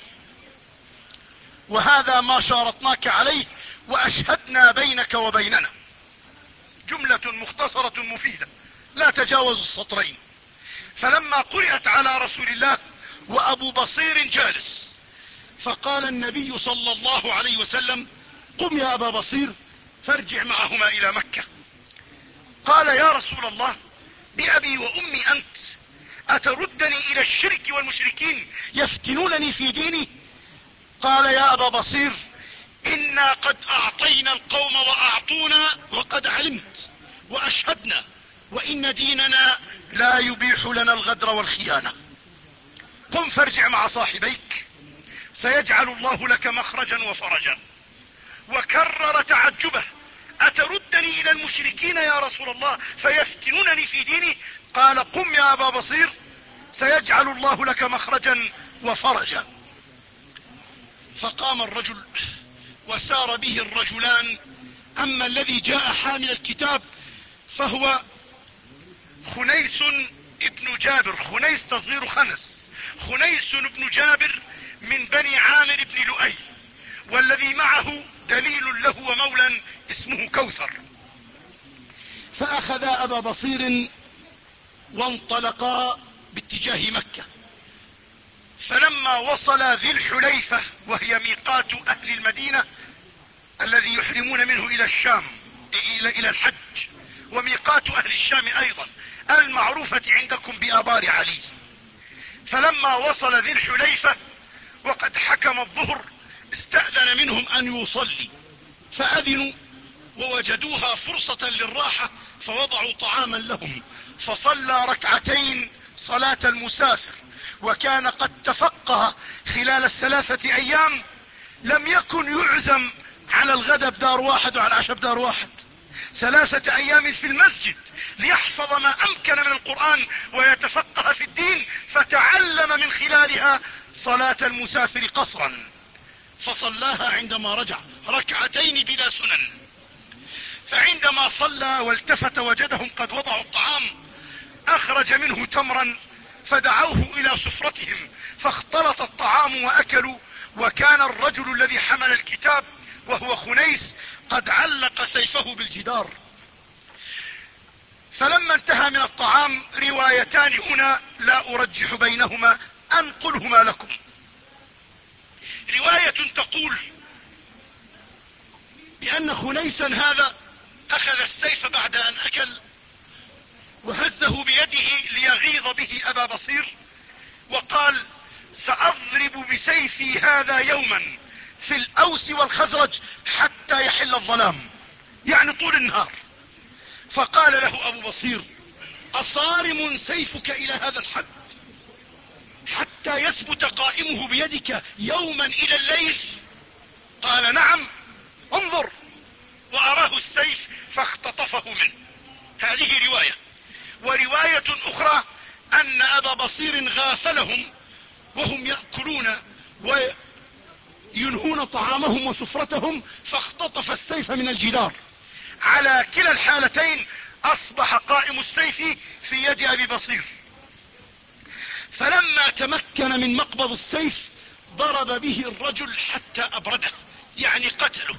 وهذا ما شارطناك عليه وأشهدنا بينك وبيننا. جملة مختصرة مفيدة لا تجاوز السطرين. فلما قرأت على رسول الله وأبو بصير جالس، فقال النبي صلى الله عليه وسلم قم يا أبا بصير فارجع معهما إلى مكة. قال يا رسول الله بأبي وأمي أنت، أتردني إلى الشرك والمشركين يفتنونني في ديني؟ قال يا أبا بصير إنا قد أعطينا القوم وأعطونا وقد علمت وأشهدنا، وإن ديننا لا يبيح لنا الغدر والخيانة. قم فارجع مع صاحبيك سيجعل الله لك مخرجا وفرجا. وكرر تعجبه أتردني إلى المشركين يا رسول الله فيفتنونني في ديني؟ قال قم يا أبا بصير سيجعل الله لك مخرجا وفرجا. فقام الرجل وسار به الرجلان. أما الذي جاء حامل الكتاب فهو خنيس ابن جابر، خنيس تصغير خنس، خنيس ابن جابر من بني عامر بن لؤي، والذي معه دليل له ومولى اسمه كوثر. فأخذ أبا بصير وانطلقا باتجاه مكة. فلما وصل ذي الحليفة وهي ميقات أهل المدينة الذي يحرمون منه إلى الشام إلى, إلى الحج، وميقات أهل الشام أيضا المعروفة عندكم بآبار علي. فلما وصل ذي الحليفة وقد حكم الظهر استأذن منهم أن يصلي، فأذنوا ووجدوها فرصة للراحة فوضعوا طعاما لهم، فصلى ركعتين صلاة المسافر. وكان قد تفقه خلال الثلاثة أيام، لم يكن يعزم على الغداء بدار واحد وعلى العشاء بدار واحد، ثلاثة أيام في المسجد ليحفظ ما أمكن من القرآن ويتفقه في الدين، فتعلم من خلالها صلاة المسافر قصرا، فصلاها عندما رجع ركعتين بلا سنن. فعندما صلى والتفت وجدهم قد وضعوا الطعام، أخرج منه تمرا فدعوه إلى سفرتهم، فاختلط الطعام وأكلوا. وكان الرجل الذي حمل الكتاب وهو خنيس قد علق سيفه بالجدار. فلما انتهى من الطعام، روايتان هنا لا أرجح بينهما، أنقلهما لكم. رواية تقول بأن خنيسا هذا أخذ السيف بعد أن أكل وهزه بيده ليغيظ به أبا بصير، وقال: سأضرب بسيفي هذا يوما في الأوس والخزرج حتى يحل الظلام، يعني طول النهار. فقال له أبو بصير: أصارم سيفك إلى هذا الحد حتى يثبت قائمه بيدك يوما إلى الليل؟ قال: نعم، انظر. وأراه السيف فاختطفه منه. هذه رواية. ورواية أخرى أن أبا بصير غافلهم وهم يأكلون وينهون طعامهم وسفرتهم، فاختطف السيف من الجدار. على كلا الحالتين أصبح قائم السيف في يد أبي بصير. فلما تمكن من مقبض السيف ضرب به الرجل حتى أبرده، يعني قتله.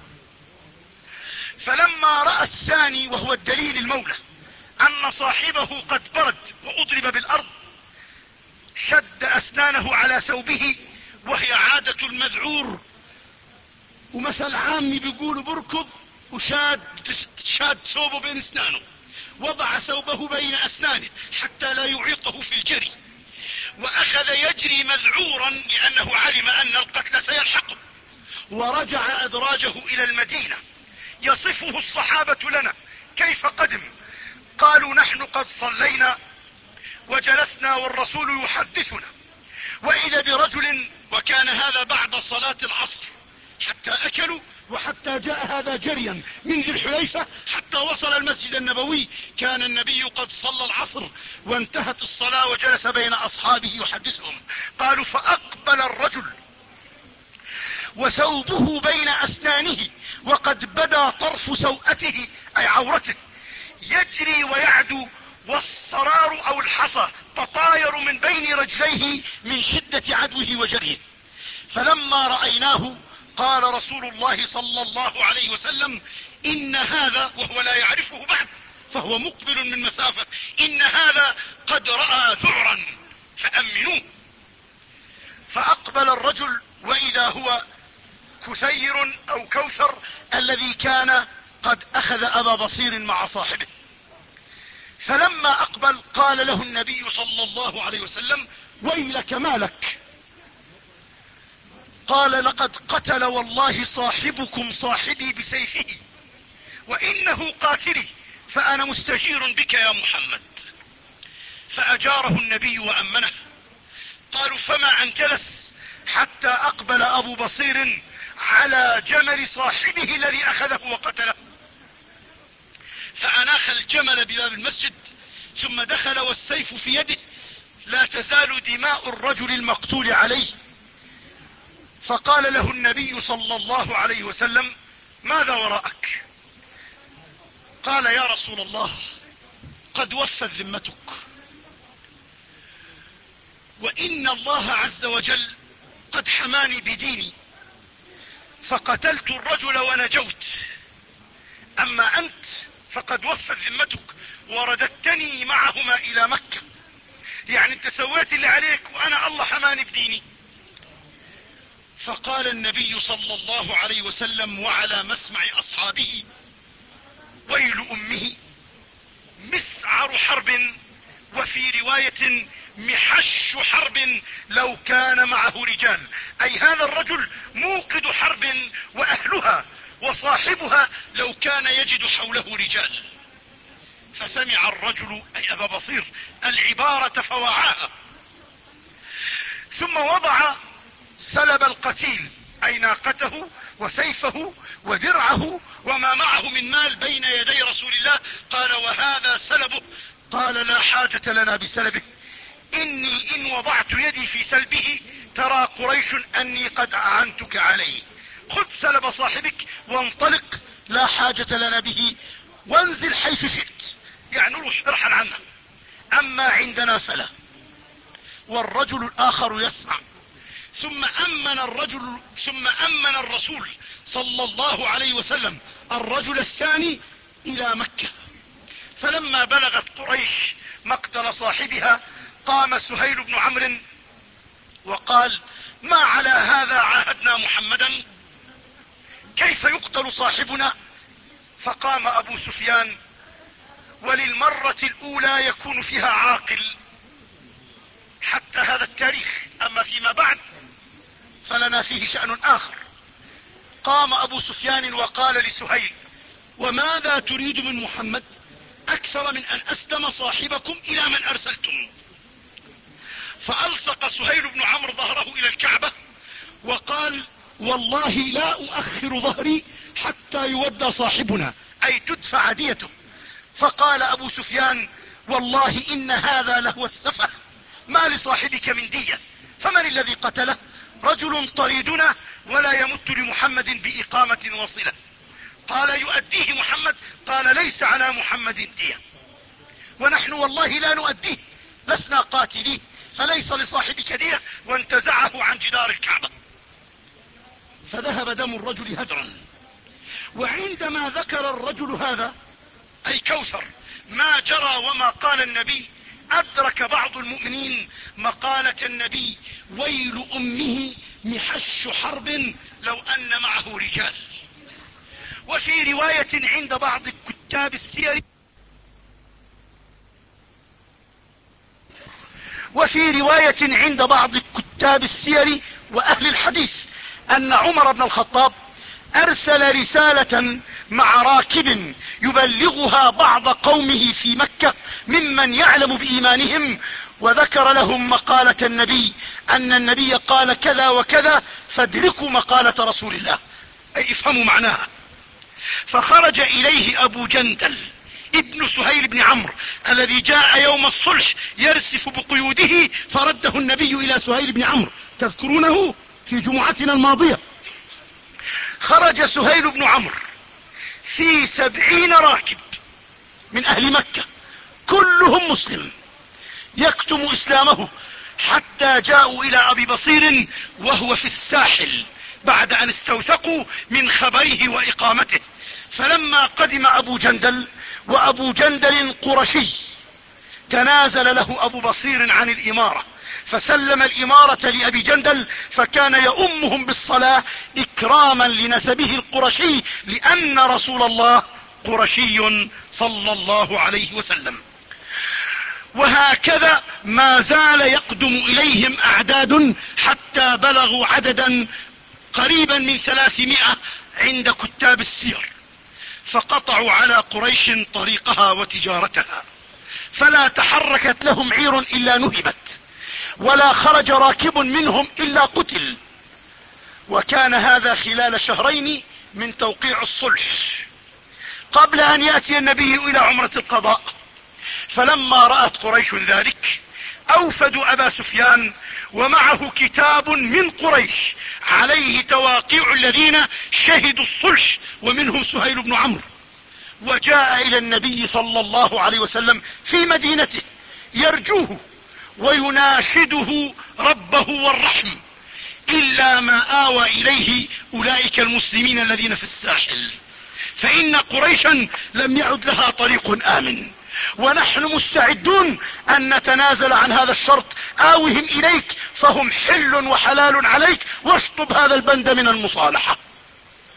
فلما رأى الثاني وهو الدليل المولى أن صاحبه قد برد وأضرب بالأرض، شد أسنانه على ثوبه، وهي عادة المذعور، ومثل عامي بيقولوا بركض وشاد شاد ثوبه بين اسنانه، وضع ثوبه بين أسنانه حتى لا يعيقه في الجري، وأخذ يجري مذعورا لأنه علم أن القتل سيلحقه. ورجع أدراجه إلى المدينة. يصفه الصحابة لنا كيف قدم. قالوا: نحن قد صلينا وجلسنا والرسول يحدثنا، وإذا برجل، وكان هذا بعد صلاة العصر، حتى أكلوا وحتى جاء هذا جريا من ذي الحليفة حتى وصل المسجد النبوي. كان النبي قد صلى العصر وانتهت الصلاة وجلس بين أصحابه يحدثهم. قالوا: فأقبل الرجل وثوبه بين أسنانه وقد بدا طرف سوءته أي عورته، يجري ويعدو، والصرار أو الحصى تطاير من بين رجليه من شدة عدوه وجريه. فلما رأيناه قال رسول الله صلى الله عليه وسلم: إن هذا، وهو لا يعرفه بعد فهو مقبل من مسافة، إن هذا قد رأى ذعرا فأمنوه. فأقبل الرجل وإذا هو كثير أو كوثر الذي كان قد أخذ أبا بصير مع صاحبه. فلما أقبل قال له النبي صلى الله عليه وسلم: ويلك ما لك؟ قال: لقد قتل والله صاحبكم صاحبي بسيفه، وإنه قاتلي، فأنا مستجير بك يا محمد. فأجاره النبي وأمنه. قالوا: فما أن جلس حتى أقبل أبو بصير على جمل صاحبه الذي أخذه وقتله، فأناخ الجمل بباب المسجد ثم دخل والسيف في يده، لا تزال دماء الرجل المقتول عليه. فقال له النبي صلى الله عليه وسلم: ماذا وراءك؟ قال: يا رسول الله، قد وفت ذمتك، وإن الله عز وجل قد حماني بديني فقتلت الرجل ونجوت، أما أنت فقد وفت ذمتك ورددتني معهما إلى مكة، يعني انت سويت اللي عليك وأنا الله حماني بديني. فقال النبي صلى الله عليه وسلم وعلى مسمع أصحابه: ويل أمه، مسعر حرب وفي رواية محش حرب لو كان معه رجال، اي هذا الرجل موقد حرب واهلها وصاحبها لو كان يجد حوله رجال. فسمع الرجل اي ابا بصير العبارة فوعاها، ثم وضع سلب القتيل اي ناقته وسيفه ودرعه وما معه من مال بين يدي رسول الله. قال وهذا سلبه؟ قال لا حاجة لنا بسلبه، اني ان وضعت يدي في سلبه ترى قريش اني قد اعنتك عليه، خذ سلب صاحبك وانطلق لا حاجة لنا به، وانزل حيث شئت، يعني روح ارحل عنه، اما عندنا فلا. والرجل الاخر يسمع. ثم امن الرجل ثم امن الرسول صلى الله عليه وسلم الرجل الثاني الى مكة. فلما بلغت قريش مقتل صاحبها قام سهيل بن عمرو وقال ما على هذا عاهدنا محمدا، كيف يقتل صاحبنا؟ فقام ابو سفيان، وللمرة الاولى يكون فيها عاقل حتى هذا التاريخ، اما فيما بعد فلنا فيه شأن اخر. قام ابو سفيان وقال لسهيل وماذا تريد من محمد اكثر من ان اسلم صاحبكم الى من ارسلتم؟ فالصق سهيل بن عمرو ظهره الى الكعبة وقال والله لا اؤخر ظهري حتى يودى صاحبنا، اي تدفع ديته. فقال ابو سفيان والله ان هذا لهو السفه، ما لصاحبك من دية، فمن الذي قتله؟ رجل طريدنا ولا يمت لمحمد بإقامة وصلة. قال يؤديه محمد؟ قال ليس على محمد دية، ونحن والله لا نؤديه، لسنا قاتليه، فليس لصاحبك دية، وانتزعه عن جدار الكعبة. فذهب دم الرجل هدرا. وعندما ذكر الرجل هذا اي كوثر ما جرى وما قال النبي، ادرك بعض المؤمنين مقالة النبي ويل امه محش حرب لو ان معه رجال. وفي رواية عند بعض كتاب السير وفي رواية عند بعض كتاب السير واهل الحديث ان عمر بن الخطاب ارسل رسالة مع راكب يبلغها بعض قومه في مكة ممن يعلم بايمانهم، وذكر لهم مقالة النبي ان النبي قال كذا وكذا، فادركوا مقالة رسول الله، اي افهموا معناها. فخرج اليه ابو جندل ابن سهيل بن عمرو الذي جاء يوم الصلح يرسف بقيوده، فرده النبي الى سهيل بن عمرو، تذكرونه في جمعتنا الماضية. خرج سهيل بن عمرو في سبعين راكب من اهل مكة كلهم مسلم يكتم اسلامه، حتى جاءوا الى ابي بصير وهو في الساحل بعد ان استوثقوا من خبره واقامته. فلما قدم ابو جندل، وابو جندل قرشي، تنازل له ابو بصير عن الامارة، فسلم الامارة لابي جندل، فكان يؤمهم بالصلاة اكراما لنسبه القرشي، لان رسول الله قرشي صلى الله عليه وسلم. وهكذا ما زال يقدم اليهم اعداد حتى بلغوا عددا قريبا من ثلاثمائة عند كتاب السير، فقطعوا على قريش طريقها وتجارتها، فلا تحركت لهم عير الا نهبت، ولا خرج راكب منهم الا قتل. وكان هذا خلال شهرين من توقيع الصلح قبل ان يأتي النبي الى عمرة القضاء. فلما رأت قريش ذلك اوفدوا ابا سفيان ومعه كتاب من قريش عليه تواقيع الذين شهدوا الصلح، ومنهم سهيل بن عمرو، وجاء الى النبي صلى الله عليه وسلم في مدينته يرجوه ويناشده ربه والرحم، الا ما آوى اليه اولئك المسلمين الذين في الساحل، فان قريشا لم يعد لها طريق امن، ونحن مستعدون ان نتنازل عن هذا الشرط، آوهم اليك فهم حل وحلال عليك، واشطب هذا البند من المصالحة.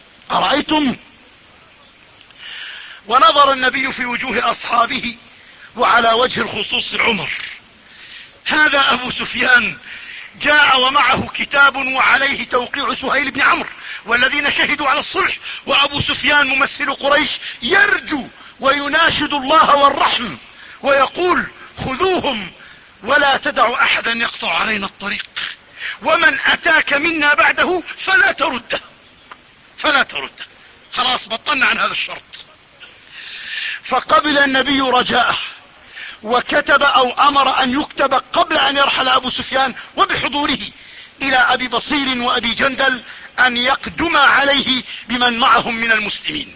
أرأيتم؟ ونظر النبي في وجوه اصحابه وعلى وجه الخصوص عمر. هذا ابو سفيان جاء ومعه كتاب وعليه توقيع سهيل بن عمرو والذين شهدوا على الصلح، وابو سفيان ممثل قريش يرجو ويناشد الله والرحم ويقول خذوهم ولا تدعوا احدا يقطع علينا الطريق، ومن اتاك منا بعده فلا ترده فلا ترده خلاص بطلنا عن هذا الشرط. فقبل النبي رجاءه وكتب او امر ان يكتب قبل ان يرحل ابو سفيان وبحضوره الى ابي بصير وابي جندل ان يقدم عليه بمن معهم من المسلمين.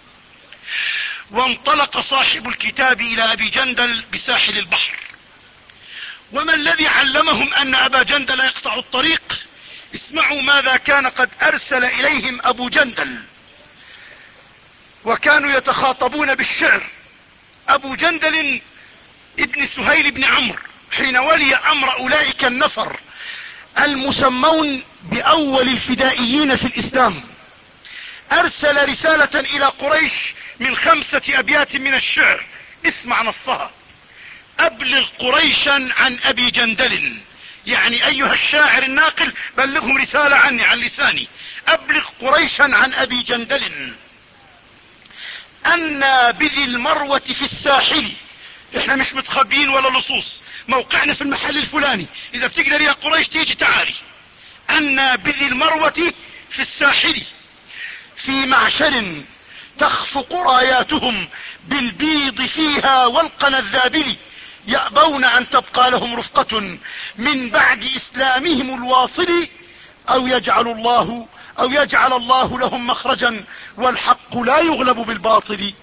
وانطلق صاحب الكتاب الى ابي جندل بساحل البحر. وما الذي علمهم ان ابا جندل يقطع الطريق؟ اسمعوا ماذا كان قد ارسل اليهم ابو جندل، وكانوا يتخاطبون بالشعر. ابو جندل ابن سهيل بن عمرو حين ولي امر اولئك النفر المسمون باول الفدائيين في الاسلام ارسل رسالة الى قريش من خمسة ابيات من الشعر. اسمع نصها: ابلغ قريشا عن ابي جندل، يعني ايها الشاعر الناقل بلغهم رسالة عني عن لساني، ابلغ قريشا عن ابي جندل ان بذي المروة في الساحل. احنا مش متخبيين ولا لصوص، موقعنا في المحل الفلاني، اذا بتقدر يا قريش تيجي تعالي. ان بذي المروة في الساحل في معشر تخفق راياتهم بالبيض فيها والقنا الذابل، يأبون ان تبقى لهم رفقة من بعد اسلامهم الواصل، او يجعل الله او يجعل الله لهم مخرجا والحق لا يغلب بالباطل.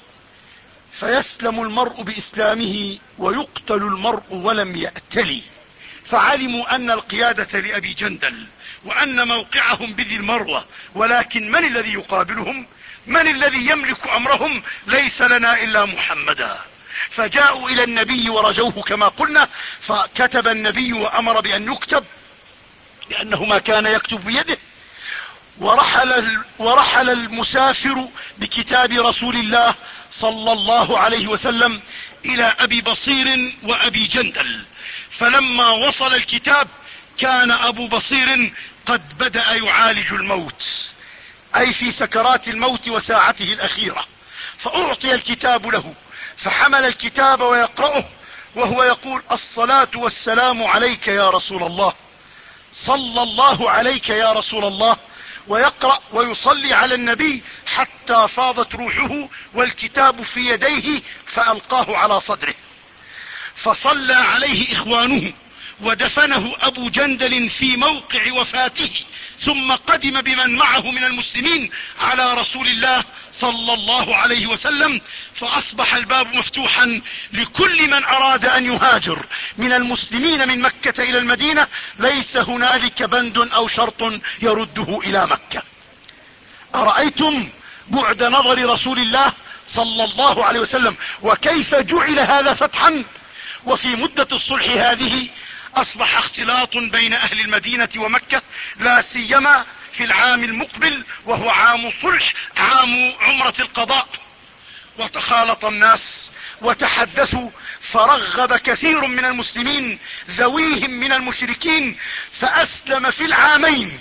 فيسلم المرء باسلامه ويقتل المرء ولم يأتلي. فعلموا ان القيادة لابي جندل وان موقعهم بذي المروة، ولكن من الذي يقابلهم؟ من الذي يملك امرهم؟ ليس لنا الا محمدا. فجاءوا الى النبي ورجوه كما قلنا، فكتب النبي وامر بان يكتب لانه ما كان يكتب بيده. ورحل, ورحل المسافر بكتاب رسول الله صلى الله عليه وسلم الى ابي بصير وابي جندل. فلما وصل الكتاب كان ابو بصير قد بدأ يعالج الموت، اي في سكرات الموت وساعته الاخيرة. فاعطي الكتاب له فحمل الكتاب ويقرأه وهو يقول: الصلاة والسلام عليك يا رسول الله، صلى الله عليك يا رسول الله. ويقرأ ويصلي على النبي حتى فاضت روحه والكتاب في يديه، فألقاه على صدره. فصلى عليه اخوانه ودفنه ابو جندل في موقع وفاته، ثم قدم بمن معه من المسلمين على رسول الله صلى الله عليه وسلم. فاصبح الباب مفتوحا لكل من اراد ان يهاجر من المسلمين من مكة الى المدينة، ليس هنالك بند او شرط يرده الى مكة. ارأيتم بعد نظر رسول الله صلى الله عليه وسلم وكيف جعل هذا فتحا؟ وفي مدة الصلح هذه اصبح اختلاط بين اهل المدينة ومكة، لا سيما في العام المقبل وهو عام صلح، عام عمرة القضاء. وتخالط الناس وتحدثوا، فرغب كثير من المسلمين ذويهم من المشركين، فاسلم في العامين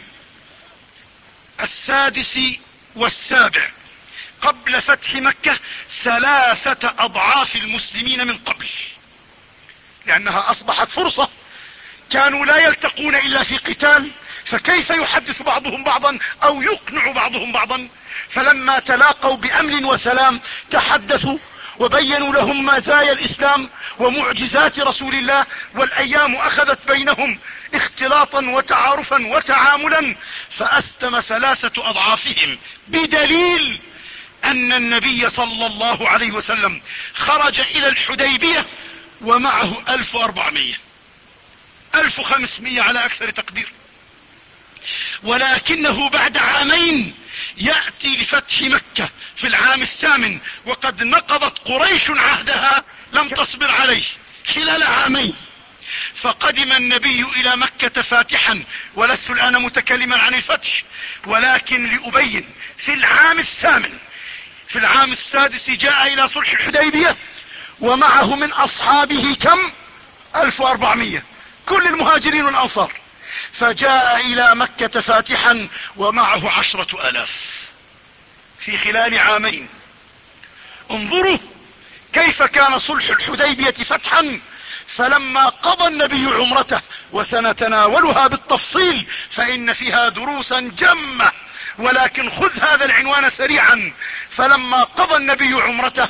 السادس والسابع قبل فتح مكة ثلاثة اضعاف المسلمين من قبل، لانها اصبحت فرصة. كانوا لا يلتقون الا في قتال، فكيف يحدث بعضهم بعضا او يقنع بعضهم بعضا؟ فلما تلاقوا بامن وسلام تحدثوا وبينوا لهم مزايا الاسلام ومعجزات رسول الله، والايام اخذت بينهم اختلاطا وتعارفا وتعاملا، فاسلم ثلاثة اضعافهم، بدليل ان النبي صلى الله عليه وسلم خرج الى الحديبية ومعه الف واربعمائة الف وخمسمائة على اكثر تقدير، ولكنه بعد عامين يأتي لفتح مكة في العام الثامن، وقد نقضت قريش عهدها لم تصبر عليه خلال عامين. فقدم النبي الى مكة فاتحا، ولست الان متكلما عن الفتح، ولكن لأبين في العام الثامن. في العام السادس جاء الى صلح الحديبية، ومعه من اصحابه كم؟ الف واربعمائة، كل المهاجرين والانصار. فجاء الى مكة فاتحا ومعه عشرة الاف في خلال عامين. انظروا كيف كان صلح الحديبية فتحا. فلما قضى النبي عمرته، وسنتناولها بالتفصيل فان فيها دروسا جمة، ولكن خذ هذا العنوان سريعا. فلما قضى النبي عمرته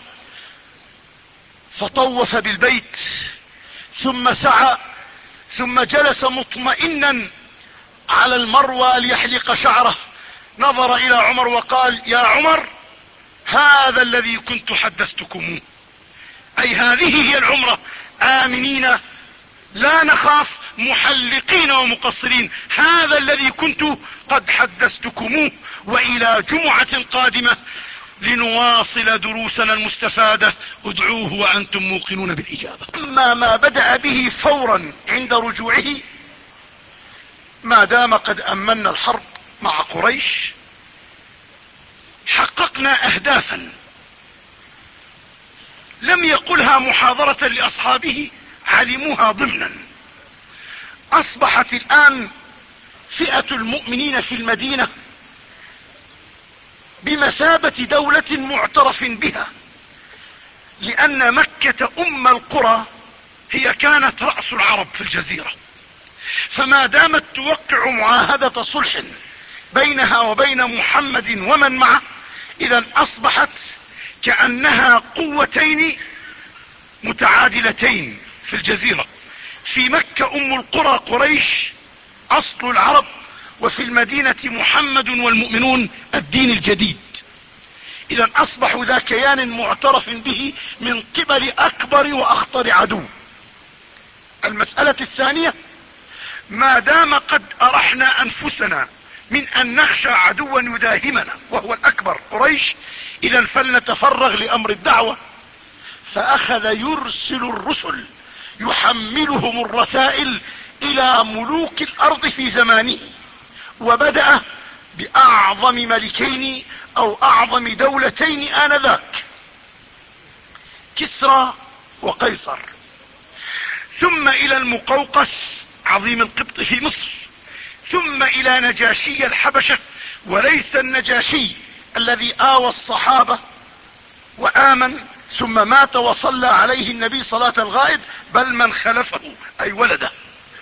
فطوف بالبيت ثم سعى ثم جلس مطمئنا على المروى ليحلق شعره، نظر الى عمر وقال: يا عمر، هذا الذي كنت حدثتكموه، اي هذه هي العمرة، امنين لا نخاف، محلقين ومقصرين، هذا الذي كنت قد حدثتكموه، والى جمعة قادمة لنواصل دروسنا المستفادة، ادعوه وانتم موقنون بالاجابة. اما ما بدأ به فورا عند رجوعه، ما دام قد امنا الحرب مع قريش، حققنا اهدافا لم يقلها محاضرة لاصحابه، علموها ضمنا. اصبحت الان فئة المؤمنين في المدينة بمثابة دولة معترف بها، لان مكة ام القرى هي كانت رأس العرب في الجزيرة، فما دامت توقع معاهدة صلح بينها وبين محمد ومن معه، اذا اصبحت كأنها قوتين متعادلتين في الجزيرة. في مكة ام القرى قريش اصل العرب، وفي المدينة محمد والمؤمنون الدين الجديد. اذا اصبحوا ذا كيان معترف به من قبل اكبر واخطر عدو. المسألة الثانية، ما دام قد ارحنا انفسنا من ان نخشى عدوا يداهمنا وهو الاكبر قريش، اذا فلنتفرغ لامر الدعوة. فاخذ يرسل الرسل يحملهم الرسائل الى ملوك الارض في زمانه، وبدأ باعظم ملكين او اعظم دولتين انذاك، كسرى وقيصر، ثم الى المقوقس عظيم القبط في مصر، ثم الى نجاشي الحبشة، وليس النجاشي الذي آوى الصحابة وآمن ثم مات وصلى عليه النبي صلاة الغائب، بل من خلفه اي ولده.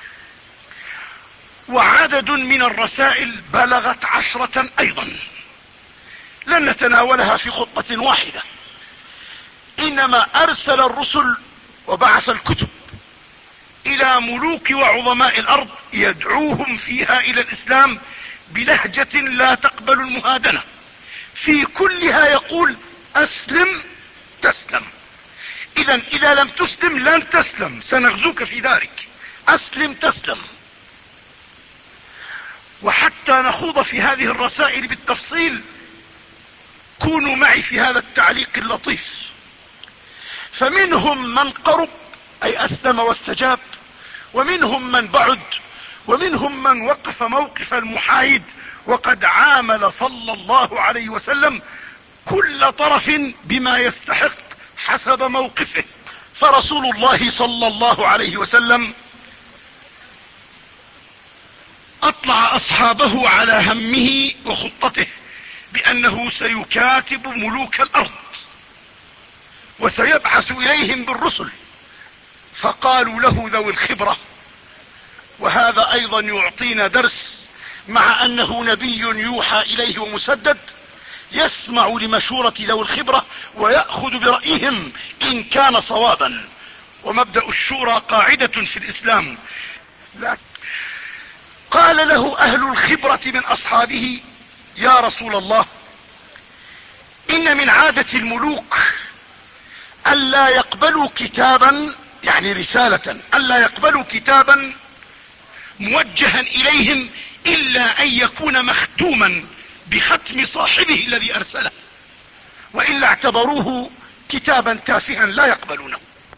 وعدد من الرسائل بلغت عشرة ايضا، لن نتناولها في خطبة واحدة، انما ارسل الرسل وبعث الكتب الى ملوك وعظماء الارض يدعوهم فيها الى الاسلام بلهجة لا تقبل المهادنة، في كلها يقول: اسلم تسلم. اذا اذا لم تسلم لن تسلم، سنغزوك في دارك، اسلم تسلم. وحتى نخوض في هذه الرسائل بالتفصيل، كونوا معي في هذا التعليق اللطيف. فمنهم من قرب اي اسلم واستجاب، ومنهم من بعد، ومنهم من وقف موقف المحايد، وقد عامل صلى الله عليه وسلم كل طرف بما يستحق حسب موقفه. فرسول الله صلى الله عليه وسلم اطلع اصحابه على همه وخطته بانه سيكاتب ملوك الارض وسيبعث اليهم بالرسل. فقالوا له ذوي الخبرة، وهذا ايضا يعطينا درس، مع انه نبي يوحى اليه ومسدد، يسمع لمشورة ذوي الخبرة ويأخذ برأيهم ان كان صوابا. ومبدأ الشورى قاعدة في الاسلام. قال له اهل الخبرة من اصحابه: يا رسول الله، ان من عادة الملوك الا يقبلوا كتابا، يعني رسالة، الا يقبلوا كتابا موجها اليهم الا ان يكون مختوما بختم صاحبه الذي ارسله، والا اعتبروه كتابا تافها لا يقبلونه.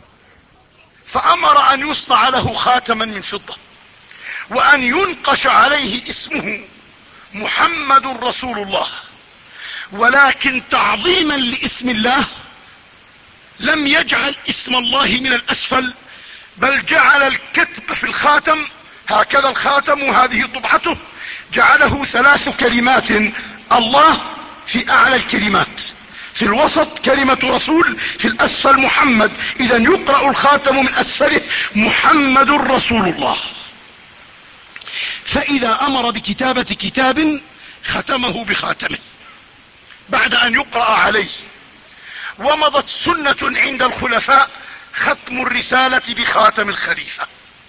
فامر ان يصنع له خاتما من فضة، وان ينقش عليه اسمه محمد رسول الله، ولكن تعظيما لاسم الله لم يجعل اسم الله من الاسفل، بل جعل الكتب في الخاتم، هكذا الخاتم وهذه طبعته، جعله ثلاث كلمات: الله في اعلى الكلمات، في الوسط كلمة رسول، في الاسفل محمد. اذا يقرأ الخاتم من اسفله محمد رسول الله. فاذا امر بكتابة كتاب ختمه بخاتمه بعد ان يقرأ عليه. ومضت سنة عند الخلفاء ختم الرسالة بخاتم الخليفة.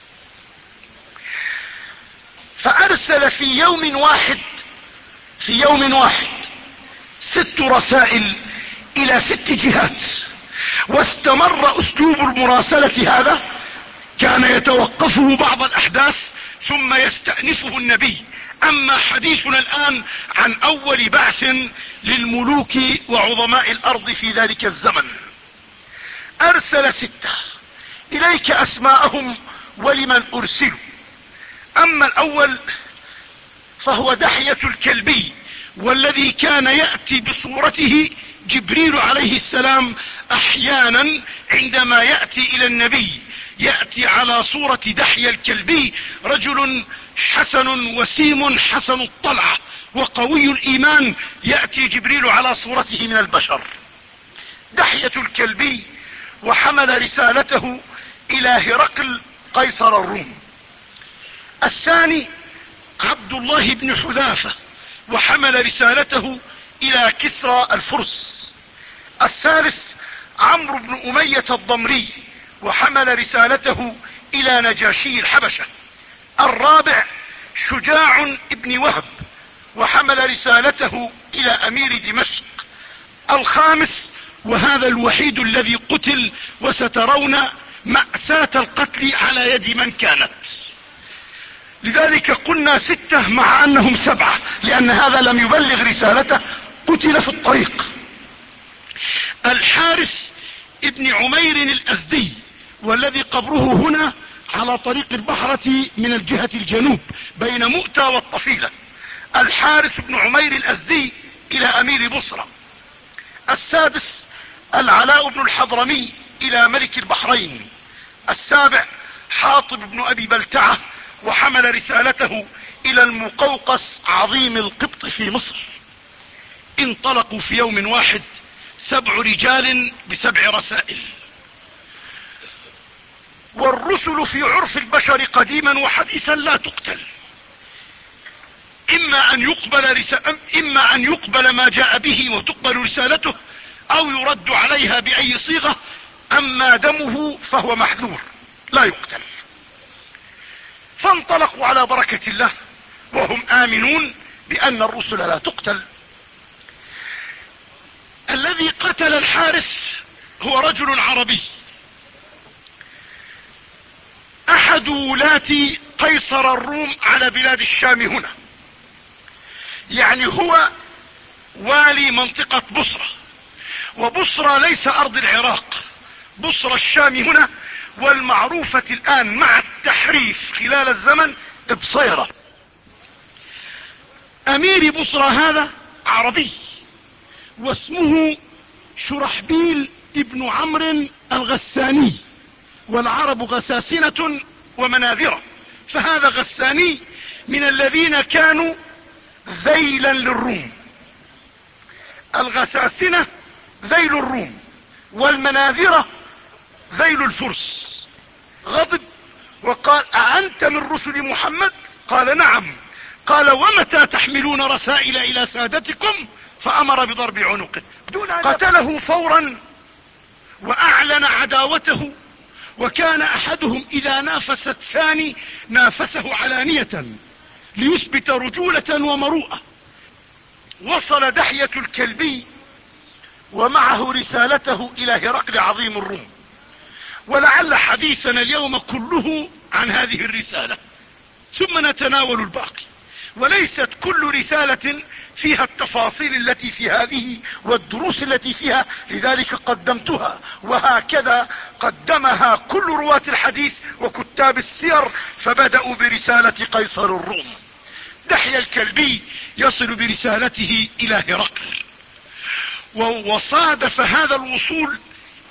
فارسل في يوم واحد في يوم واحد ست رسائل الى ست جهات. واستمر اسلوب المراسلة هذا، كان يتوقفه بعض الاحداث ثم يستأنفه النبي. اما حديثنا الان عن اول بعث للملوك وعظماء الارض في ذلك الزمن. ارسل ستة، اليك اسماءهم ولمن ارسلوا. اما الاول فهو دحية الكلبي، والذي كان يأتي بصورته جبريل عليه السلام احيانا عندما يأتي الى النبي، يأتي على صورة دحية الكلبي، رجل حسن وسيم حسن الطلعة وقوي الايمان، يأتي جبريل على صورته من البشر. دحية الكلبي وحمل رسالته الى هرقل قيصر الروم. الثاني عبد الله بن حذافة وحمل رسالته الى كسرى الفرس. الثالث عمرو بن امية الضمري وحمل رسالته الى نجاشي الحبشة. الرابع شجاع بن وهب وحمل رسالته الى امير دمشق. الخامس وهذا الوحيد الذي قتل، وسترون مأساة القتل على يد من كانت، لذلك قلنا ستة مع انهم سبعة، لان هذا لم يبلغ رسالته، قتل في الطريق. الحارث ابن عمير الازدي، والذي قبره هنا على طريق البحرة من الجهة الجنوب بين مؤتة والطفيلة. الحارث بن عمير الازدي الى امير بصرة. السادس العلاء بن الحضرمي الى ملك البحرين. السابع حاطب بن ابي بلتعة وحمل رسالته الى المقوقس عظيم القبط في مصر. انطلقوا في يوم واحد سبع رجال بسبع رسائل. والرسل في عرف البشر قديما وحديثا لا تقتل، اما ان يقبل رسالة اما ان يقبل ما جاء به وتقبل رسالته، او يرد عليها باي صيغة. اما دمه فهو محذور لا يقتل. فانطلقوا على بركة الله وهم امنون بان الرسل لا تقتل. الذي قتل الحارث هو رجل عربي، احد ولاة قيصر الروم على بلاد الشام هنا، يعني هو والي منطقة بصرة. وبصرة ليس ارض العراق، بصرة الشام هنا، والمعروفة الان مع التحريف خلال الزمن بصيرة. امير بصرة هذا عربي، واسمه شرحبيل ابن عمرو الغساني، والعرب غساسنة ومناذرة، فهذا غساني من الذين كانوا ذيلا للروم. الغساسنة ذيل الروم، والمناذرة ذيل الفرس. غضب وقال: أأنت من رسل محمد؟ قال: نعم. قال: ومتى تحملون رسائل الى سادتكم؟ فامر بضرب عنقه، قتله فورا واعلن عداوته. وكان احدهم اذا نافس الثاني نافسه علانية ليثبت رجولة ومروءة. وصل دحية الكلبي ومعه رسالته الى هرقل عظيم الروم. ولعل حديثنا اليوم كله عن هذه الرسالة، ثم نتناول الباقي. وليست كل رسالة فيها التفاصيل التي في هذه والدروس التي فيها، لذلك قدمتها، وهكذا قدمها كل رواة الحديث وكتاب السير، فبدأوا برسالة قيصر الروم. دحية الكلبي يصل برسالته الى هرقل، وصادف هذا الوصول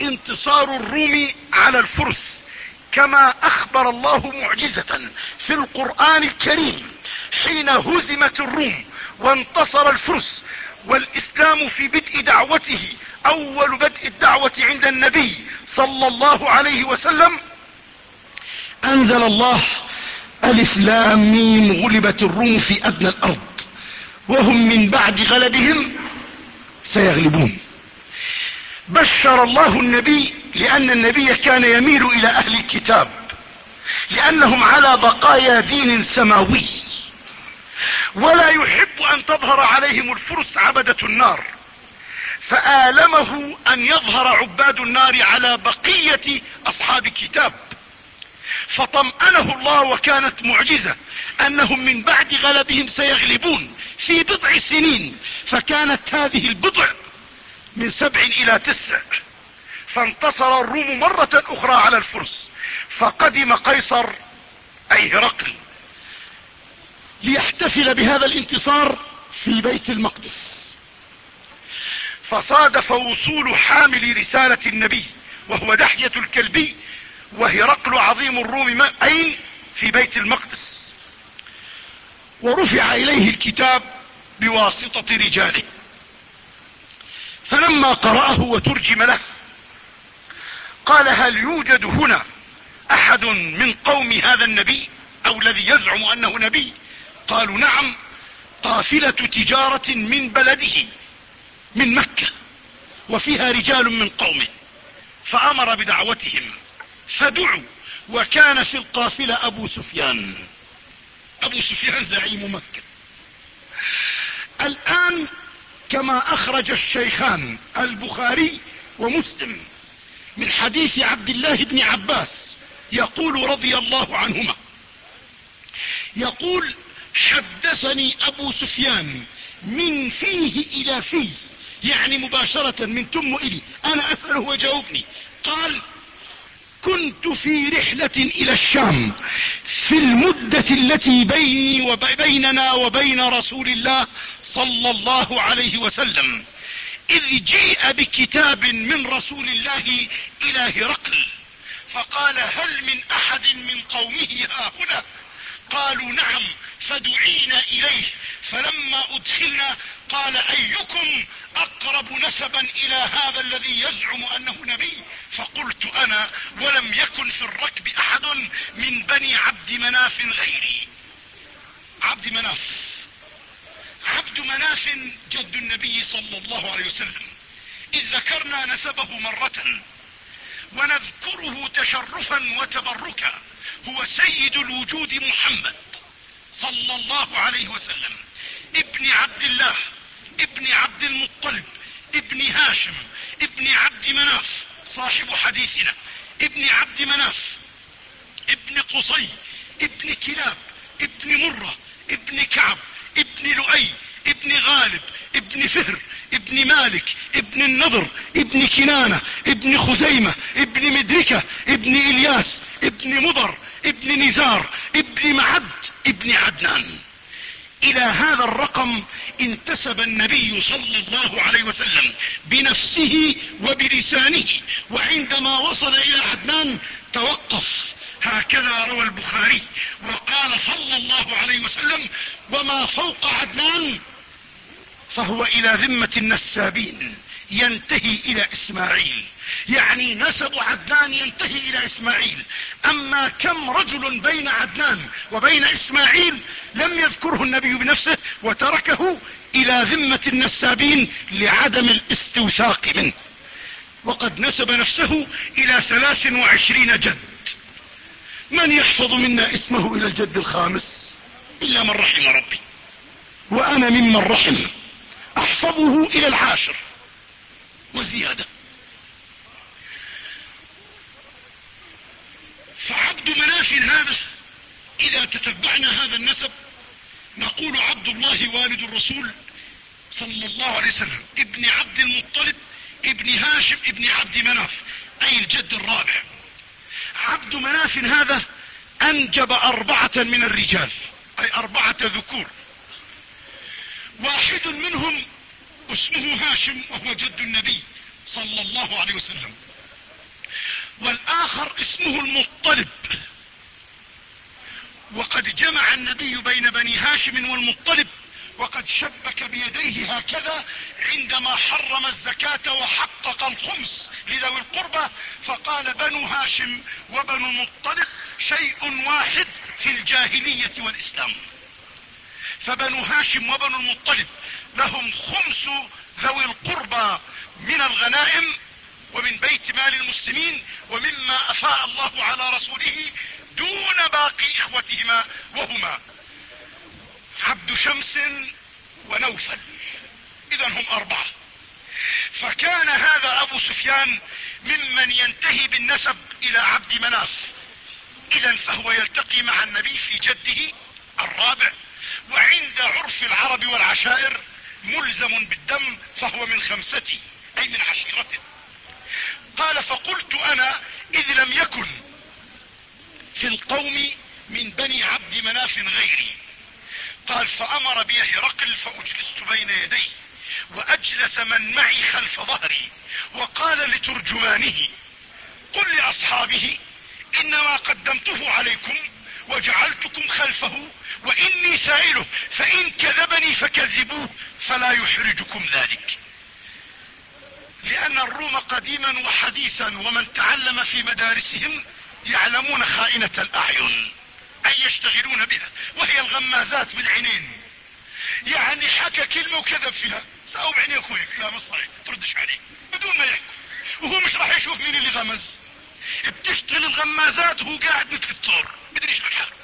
انتصار الروم على الفرس كما اخبر الله معجزة في القرآن الكريم حين هزمت الروم وانتصر الفرس والاسلام في بدء دعوته، اول بدء الدعوة عند النبي صلى الله عليه وسلم، انزل الله الف لام ميم غلبت الروم في ادنى الارض وهم من بعد غلبهم سيغلبون. بشر الله النبي لان النبي كان يميل الى اهل الكتاب لانهم على بقايا دين سماوي، ولا يحب ان تظهر عليهم الفرس عبدة النار، فآلمه ان يظهر عباد النار على بقية اصحاب الكتاب، فطمأنه الله وكانت معجزة انهم من بعد غلبهم سيغلبون في بضع سنين، فكانت هذه البضع من سبع الى تسع، فانتصر الروم مرة اخرى على الفرس، فقدم قيصر اي هرقل ليحتفل بهذا الانتصار في بيت المقدس، فصادف وصول حامل رسالة النبي وهو دحية الكلبي وهرقل عظيم الروم اين في بيت المقدس، ورفع اليه الكتاب بواسطة رجاله، فلما قرأه وترجم له قال هل يوجد هنا احد من قوم هذا النبي او الذي يزعم انه نبي؟ قالوا نعم، قافلة تجارة من بلده من مكة وفيها رجال من قومه، فامر بدعوتهم فدعوا، وكان في القافلة ابو سفيان، ابو سفيان زعيم مكة. الان كما اخرج الشيخان البخاري ومسلم من حديث عبد الله بن عباس يقول رضي الله عنهما، يقول حدثني ابو سفيان من فيه الى فيه، يعني مباشرة من تم الي، انا اسأله وجاوبني، قال كنت في رحلة الى الشام في المدة التي بيني وبيننا وبين رسول الله صلى الله عليه وسلم، اذ جيء بكتاب من رسول الله الى هرقل فقال هل من احد من قومه ها هنا؟ قالوا نعم، فدعينا اليه، فلما ادخلنا قال ايكم اقرب نسبا الى هذا الذي يزعم انه نبي؟ فقلت انا، ولم يكن في الركب احد من بني عبد مناف غيري. عبد مناف، عبد مناف جد النبي صلى الله عليه وسلم، اذ ذكرنا نسبه مرة ونذكره تشرفا وتبركا، هو سيد الوجود محمد صلى الله عليه وسلم، ابن عبد الله ابن عبد المطلب ابن هاشم ابن عبد مناف صاحب حديثنا، ابن عبد مناف ابن قصي ابن كلاب ابن مرة ابن كعب ابن لؤي ابن غالب ابن فهر ابن مالك ابن النضر ابن كنانة ابن خزيمة ابن مدركة ابن الياس ابن مضر ابن نزار ابن معد ابن عدنان. الى هذا الرقم انتسب النبي صلى الله عليه وسلم بنفسه وبلسانه، وعندما وصل الى عدنان توقف، هكذا روى البخاري، وقال صلى الله عليه وسلم وما فوق عدنان فهو الى ذمة النسابين ينتهي الى اسماعيل، يعني نسب عدنان ينتهي الى اسماعيل. اما كم رجل بين عدنان وبين اسماعيل لم يذكره النبي بنفسه، وتركه الى ذمة النسابين لعدم الاستوثاق منه، وقد نسب نفسه الى ثلاث وعشرين جد. من يحفظ منا اسمه الى الجد الخامس الا من رحم ربي، وانا ممن رحم احفظه الى العاشر وزيادة. فعبد مناف هذا اذا تتبعنا هذا النسب نقول عبد الله والد الرسول صلى الله عليه وسلم ابن عبد المطلب ابن هاشم ابن عبد مناف، اي الجد الرابع. عبد مناف هذا انجب اربعة من الرجال، اي اربعة ذكور، واحد منهم اسمه هاشم وهو جد النبي صلى الله عليه وسلم، والآخر اسمه المطلب. وقد جمع النبي بين بني هاشم والمطلب، وقد شبك بيديه هكذا عندما حرم الزكاة وحقق الخمس لذوي القربى، فقال بنو هاشم وبنو المطلب شيء واحد في الجاهلية والإسلام. فبنو هاشم وبنو المطلب لهم خمس ذوي القربى من الغنائم ومن بيت مال المسلمين ومما أفاء الله على رسوله، دون باقي إخوتهما وهما عبد شمس ونوفل، إذا هم أربعة. فكان هذا أبو سفيان ممن ينتهي بالنسب إلى عبد مناف، إذا فهو يلتقي مع النبي في جده الرابع، وعند عرف العرب والعشائر ملزم بالدم، فهو من خمستي أي من عشيرته. قال فقلت أنا إذ لم يكن في القوم من بني عبد مناف غيري. قال فأمر بي هرقل فأجلست بين يديه، وأجلس من معي خلف ظهري، وقال لترجمانه قل لأصحابه إنما قدمته عليكم وجعلتكم خلفه، وإني سائله فإن كذبني فكذبوه فلا يحرجكم ذلك. لأن الروم قديما وحديثا ومن تعلم في مدارسهم يعلمون خائنة الأعين، أي يشتغلون بها، وهي الغمازات بالعينين. يعني حكى كلمة وكذب فيها، سأو بعيني أخويك لا مش صحيح، تردش عليه بدون ما يحكي، وهو مش راح يشوف مين اللي غمز. بتشتغل الغمازات وهو قاعد مثل الطور بدريش عن حاله.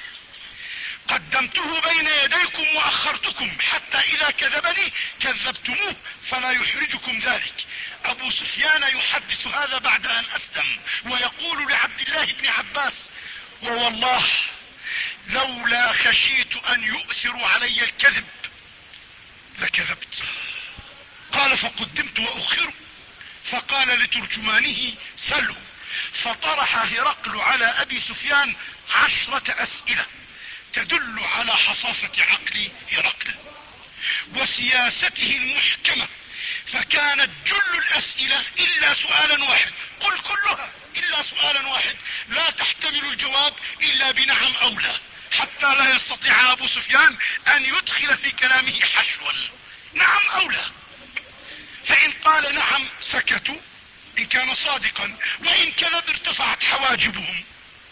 قدمته بين يديكم وأخرتكم حتى إذا كذبني كذبتموه فلا يحرجكم ذلك. أبو سفيان يحدث هذا بعد أن أسلم، ويقول لعبد الله بن عباس ووالله لولا خشيت أن يؤثروا علي الكذب لكذبت. قال فقدمت وأخر، فقال لترجمانه سله، فطرح هرقل على أبي سفيان عشرة أسئلة تدل على حصافة عقل هرقل وسياسته المحكمة، فكانت جل الأسئلة إلا سؤالا واحد، قل كلها إلا سؤالا واحد لا تحتمل الجواب إلا بنعم أو لا، حتى لا يستطيع أبو سفيان أن يدخل في كلامه حشوا، نعم أو لا. فإن قال نعم سكتوا إن كان صادقا، وإن كذب ارتفعت حواجبهم،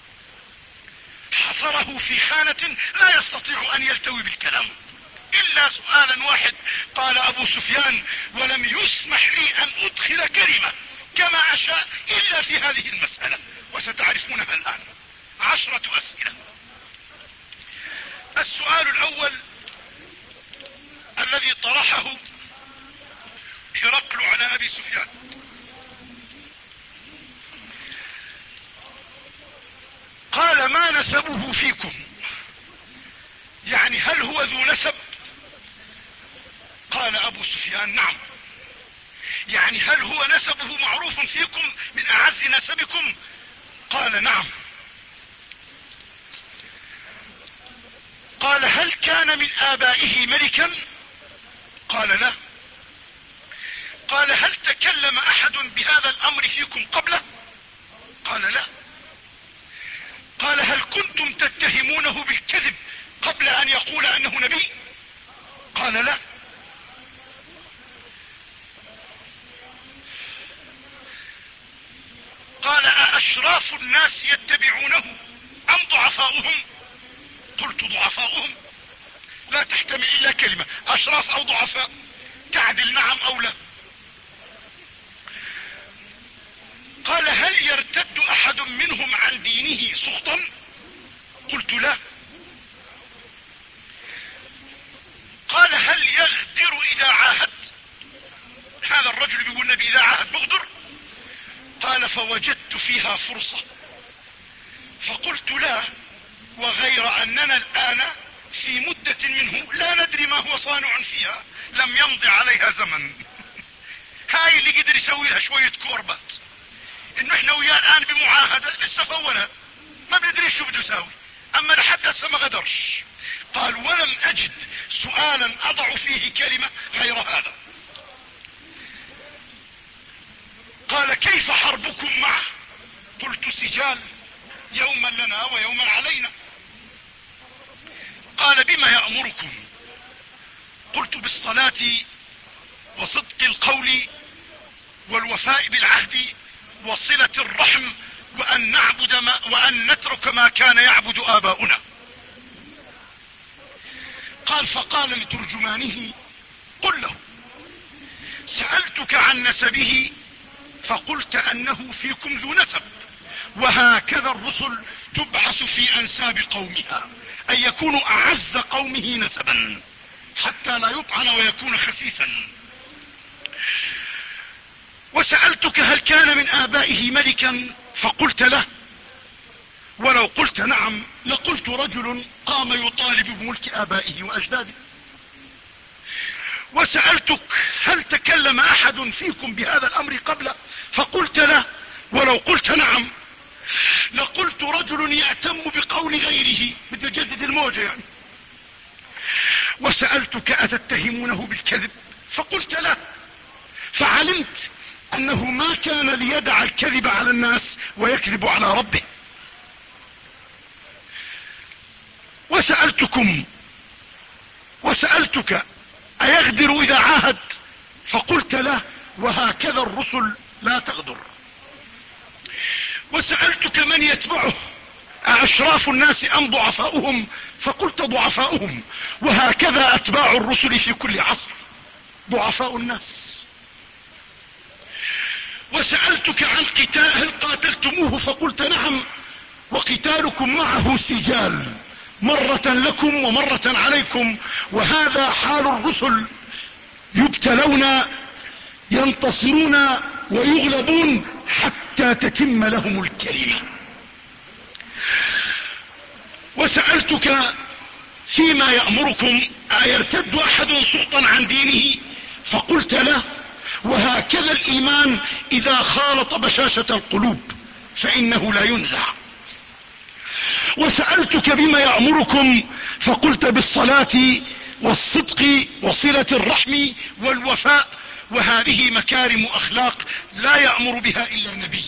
حصره في خانة لا يستطيع أن يلتوي بالكلام إلا سؤالا واحد. قال أبو سفيان ولم يسمح لي أن أدخل كلمة كما أشاء إلا في هذه المسألة، وستعرفونها الآن. عشرة أسئلة. السؤال الأول الذي طرحه هرقل على أبي سفيان: قال ما نسبه فيكم؟ يعني هل هو ذو نسب؟ قال أبو سفيان نعم. يعني هل هو نسبه معروف فيكم من أعز نسبكم؟ قال نعم. قال هل كان من آبائه ملكا؟ قال لا. قال هل تكلم أحد بهذا الأمر فيكم قبله؟ قال لا. قال هل كنتم تتهمونه بالكذب قبل أن يقول أنه نبي؟ قال لا. قال أأشراف الناس يتبعونه أم ضعفاؤهم؟ قلت ضعفاؤهم، لا تحتمل إلا كلمة، أشراف أو ضعفاء، تعدل نعم أو لا. قال هل يرتد أحد منهم عن دينه سخطا؟ قلت لا. قال هل يغدر إذا عاهد؟ هذا الرجل بيقول النبي إذا عاهد بغدر. قال فوجدت فيها فرصة فقلت لا، وغير أننا الآن في مدة منه لا ندري ما هو صانع فيها، لم يمضي عليها زمن. هاي اللي قدر يسوي لها شوية كوربات، انه احنا وياه الآن بمعاهدة لسه فولها ما بندري شو بده يساوي، اما لحد هسه ما قدرش. قال ولم اجد سؤالا اضع فيه كلمة غير هذا. قال كيف حربكم معه؟ السجال يوما لنا ويوما علينا. قال بما يأمركم؟ قلت بالصلاة وصدق القول والوفاء بالعهد وصلة الرحم وأن نعبد ما وأن نترك ما كان يعبد آباؤنا. قال فقال لترجمانه قل له سألتك عن نسبه فقلت أنه فيكم ذو نسب، وهكذا الرسل تبعث في أنساب قومها، أن يكونوا أعز قومه نسبا حتى لا يطعن ويكون خسيسا. وسألتك هل كان من آبائه ملكا فقلت له، ولو قلت نعم لقلت رجل قام يطالب بملك آبائه وأجداده. وسألتك هل تكلم أحد فيكم بهذا الأمر قبل فقلت له، ولو قلت نعم لقلت رجل يأتم بقول غيره، بدنا نجدد الموجة يعني. وسألتك أتتهمونه بالكذب فقلت لا، فعلمت أنه ما كان ليدع الكذب على الناس ويكذب على ربه. وسألتكم وسألتك أيغدر إذا عاهد فقلت لا، وهكذا الرسل لا تغدر. وسألتك من يتبعه أشراف الناس أم ضعفاؤهم فقلت ضعفاؤهم، وهكذا أتباع الرسل في كل عصر ضعفاء الناس. وسألتك عن قتال هل قاتلتموه فقلت نعم، وقتالكم معه سجال مرة لكم ومرة عليكم، وهذا حال الرسل، يبتلون ينتصرون ويغلبون حتى تتم لهم الكلمة. وسألتك فيما يأمركم أيرتد أحد سخطا عن دينه فقلت له، وهكذا الإيمان إذا خالط بشاشة القلوب فإنه لا ينزع. وسألتك بما يأمركم فقلت بالصلاة والصدق وصلة الرحم والوفاء، وهذه مكارم أخلاق لا يأمر بها إلا النبي.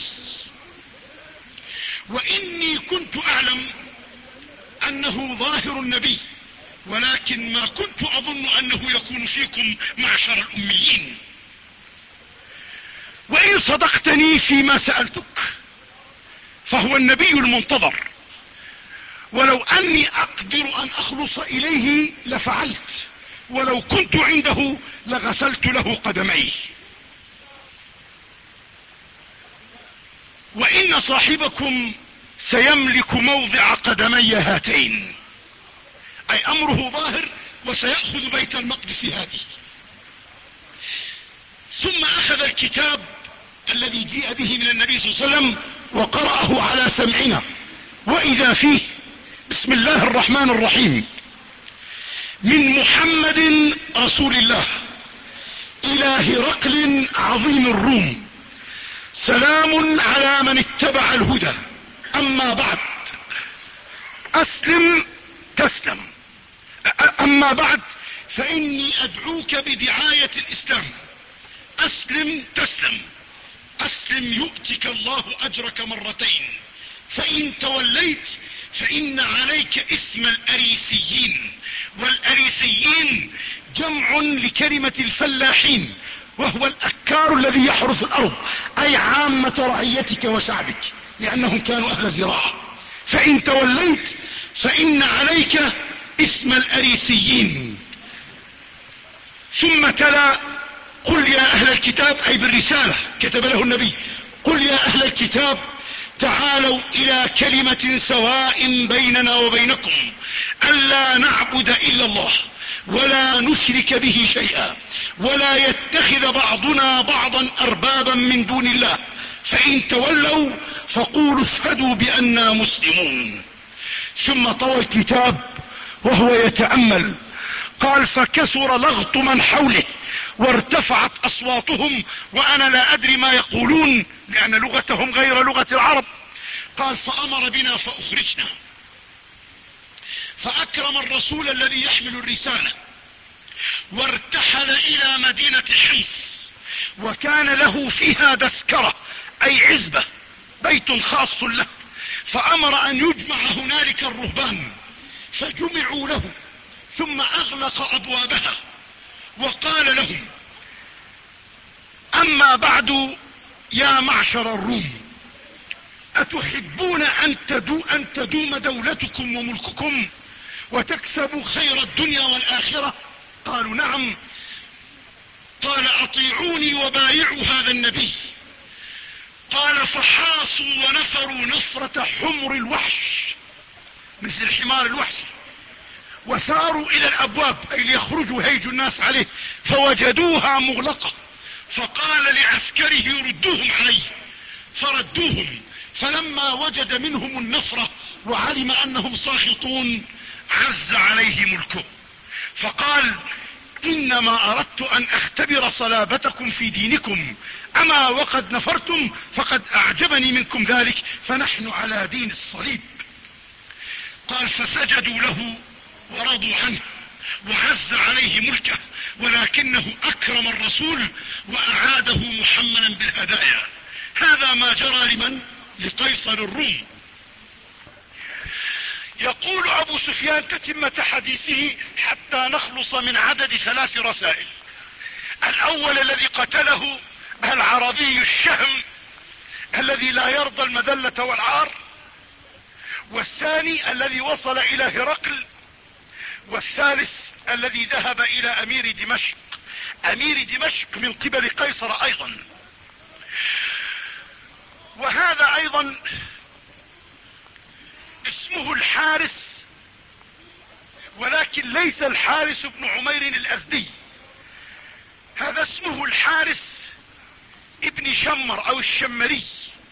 وإني كنت أعلم أنه ظاهر النبي، ولكن ما كنت أظن أنه يكون فيكم معشر الأميين. وإن صدقتني فيما سألتك فهو النبي المنتظر، ولو أني أقدر أن أخلص إليه لفعلت، ولو كنت عنده لغسلت له قدميه. وإن صاحبكم سيملك موضع قدمي هاتين، أي أمره ظاهر وسيأخذ بيت المقدس هذه. ثم أخذ الكتاب الذي جيء به من النبي صلى الله عليه وسلم وقرأه على سمعنا، وإذا فيه بسم الله الرحمن الرحيم: من محمد رسول الله إلى هرقل عظيم الروم، سلام على من اتبع الهدى، أما بعد أسلم تسلم، أما بعد فإني أدعوك بدعاية الإسلام، أسلم تسلم، أسلم يؤتك الله أجرك مرتين، فإن توليت فإن عليك إثم الأريسيين. والأريسيين جمع لكلمة الفلاحين، وهو الأكار الذي يحرث الأرض، أي عامة رعيتك وشعبك، لأنهم كانوا أهل زراعة. فإن توليت فإن عليك اسم الأريسيين. ثم تلا: قل يا أهل الكتاب، أي بالرسالة كتب له النبي: قل يا أهل الكتاب تعالوا إلى كلمة سواء بيننا وبينكم ألا نعبد إلا الله ولا نشرك به شيئا ولا يتخذ بعضنا بعضا أربابا من دون الله، فإن تولوا فقولوا اشهدوا بأننا مسلمون. ثم طوى الكتاب وهو يتأمل، قال: فكثر لغط من حوله وارتفعت أصواتهم وأنا لا أدري ما يقولون لأن لغتهم غير لغة العرب. قال: فأمر بنا فأخرجنا، فأكرم الرسول الذي يحمل الرسالة وارتحل إلى مدينة حمص، وكان له فيها دسكرة أي عزبة بيت خاص له، فامر ان يجمع هنالك الرهبان، فجمعوا له، ثم اغلق ابوابها وقال لهم: اما بعد يا معشر الروم، اتحبون ان, تدو أن تدوم دولتكم وملككم وتكسبوا خير الدنيا والاخرة؟ قالوا: نعم. قال: اطيعوني وبايعوا هذا النبي. قال: فحاصوا ونفروا نفرة حمر الوحش، مثل الحمار الوحشي، وثاروا الى الابواب اي ليخرجوا هيجوا الناس عليه، فوجدوها مغلقة، فقال لعسكره: ردوهم عليه، فردوهم. فلما وجد منهم النفرة وعلم انهم ساخطون عز عليه ملكه، فقال: انما اردت ان اختبر صلابتكم في دينكم، اما وقد نفرتم فقد اعجبني منكم ذلك، فنحن على دين الصليب. قال: فسجدوا له ورضوا عنه وعز عليه ملكه، ولكنه اكرم الرسول واعاده محملا بالهدايا. هذا ما جرى لمن؟ لقيصر الروم. يقول ابو سفيان تتمة حديثه حتى نخلص من عدد ثلاث رسائل. الاول الذي قتله العربي الشهم الذي لا يرضى المذلة والعار، والثاني الذي وصل الى هرقل، والثالث الذي ذهب الى امير دمشق، امير دمشق من قبل قيصر ايضا. وهذا ايضا اسمه الحارث، ولكن ليس الحارث بن عمير الازدي، هذا اسمه الحارث ابن شمر او الشمري،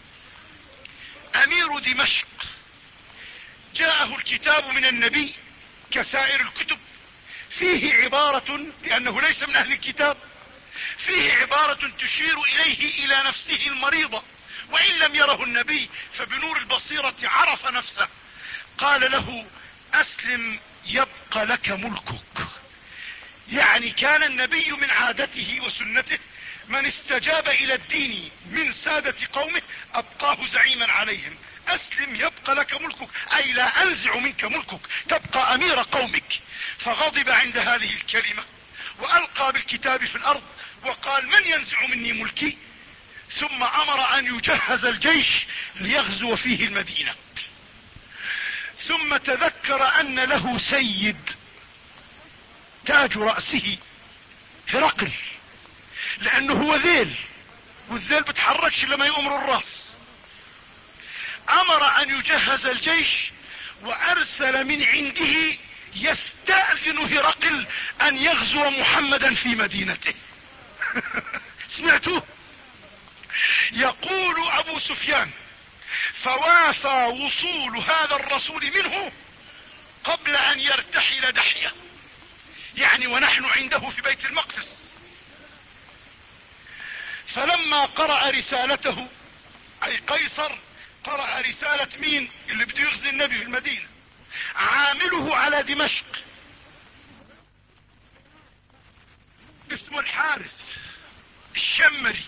امير دمشق. جاءه الكتاب من النبي كسائر الكتب، فيه عبارة، لانه ليس من اهل الكتاب، فيه عبارة تشير اليه الى نفسه المريضة، وان لم يره النبي فبنور البصيرة عرف نفسه. قال له: اسلم يبقى لك ملكك. يعني كان النبي من عادته وسنته من استجاب الى الدين من سادة قومه ابقاه زعيما عليهم. اسلم يبقى لك ملكك، اي لا انزع منك ملكك، تبقى امير قومك. فغضب عند هذه الكلمة والقى بالكتاب في الارض وقال: من ينزع مني ملكي؟ ثم امر ان يجهز الجيش ليغزو فيه المدينة. ثم تذكر ان له سيد تاج رأسه هرقل، لانه هو ذيل، والذيل بتحركش لما يؤمر الراس. امر ان يجهز الجيش وارسل من عنده يستأذن هرقل ان يغزو محمدا في مدينته. سمعتوه؟ يقول ابو سفيان: فوافى وصول هذا الرسول منه قبل ان يرتحل دحية، يعني ونحن عنده في بيت المقدس. فلما قرأ رسالته، اي قيصر قرأ رسالة مين اللي بده يغزي النبي في المدينة، عامله على دمشق اسمه الحارث الشمري،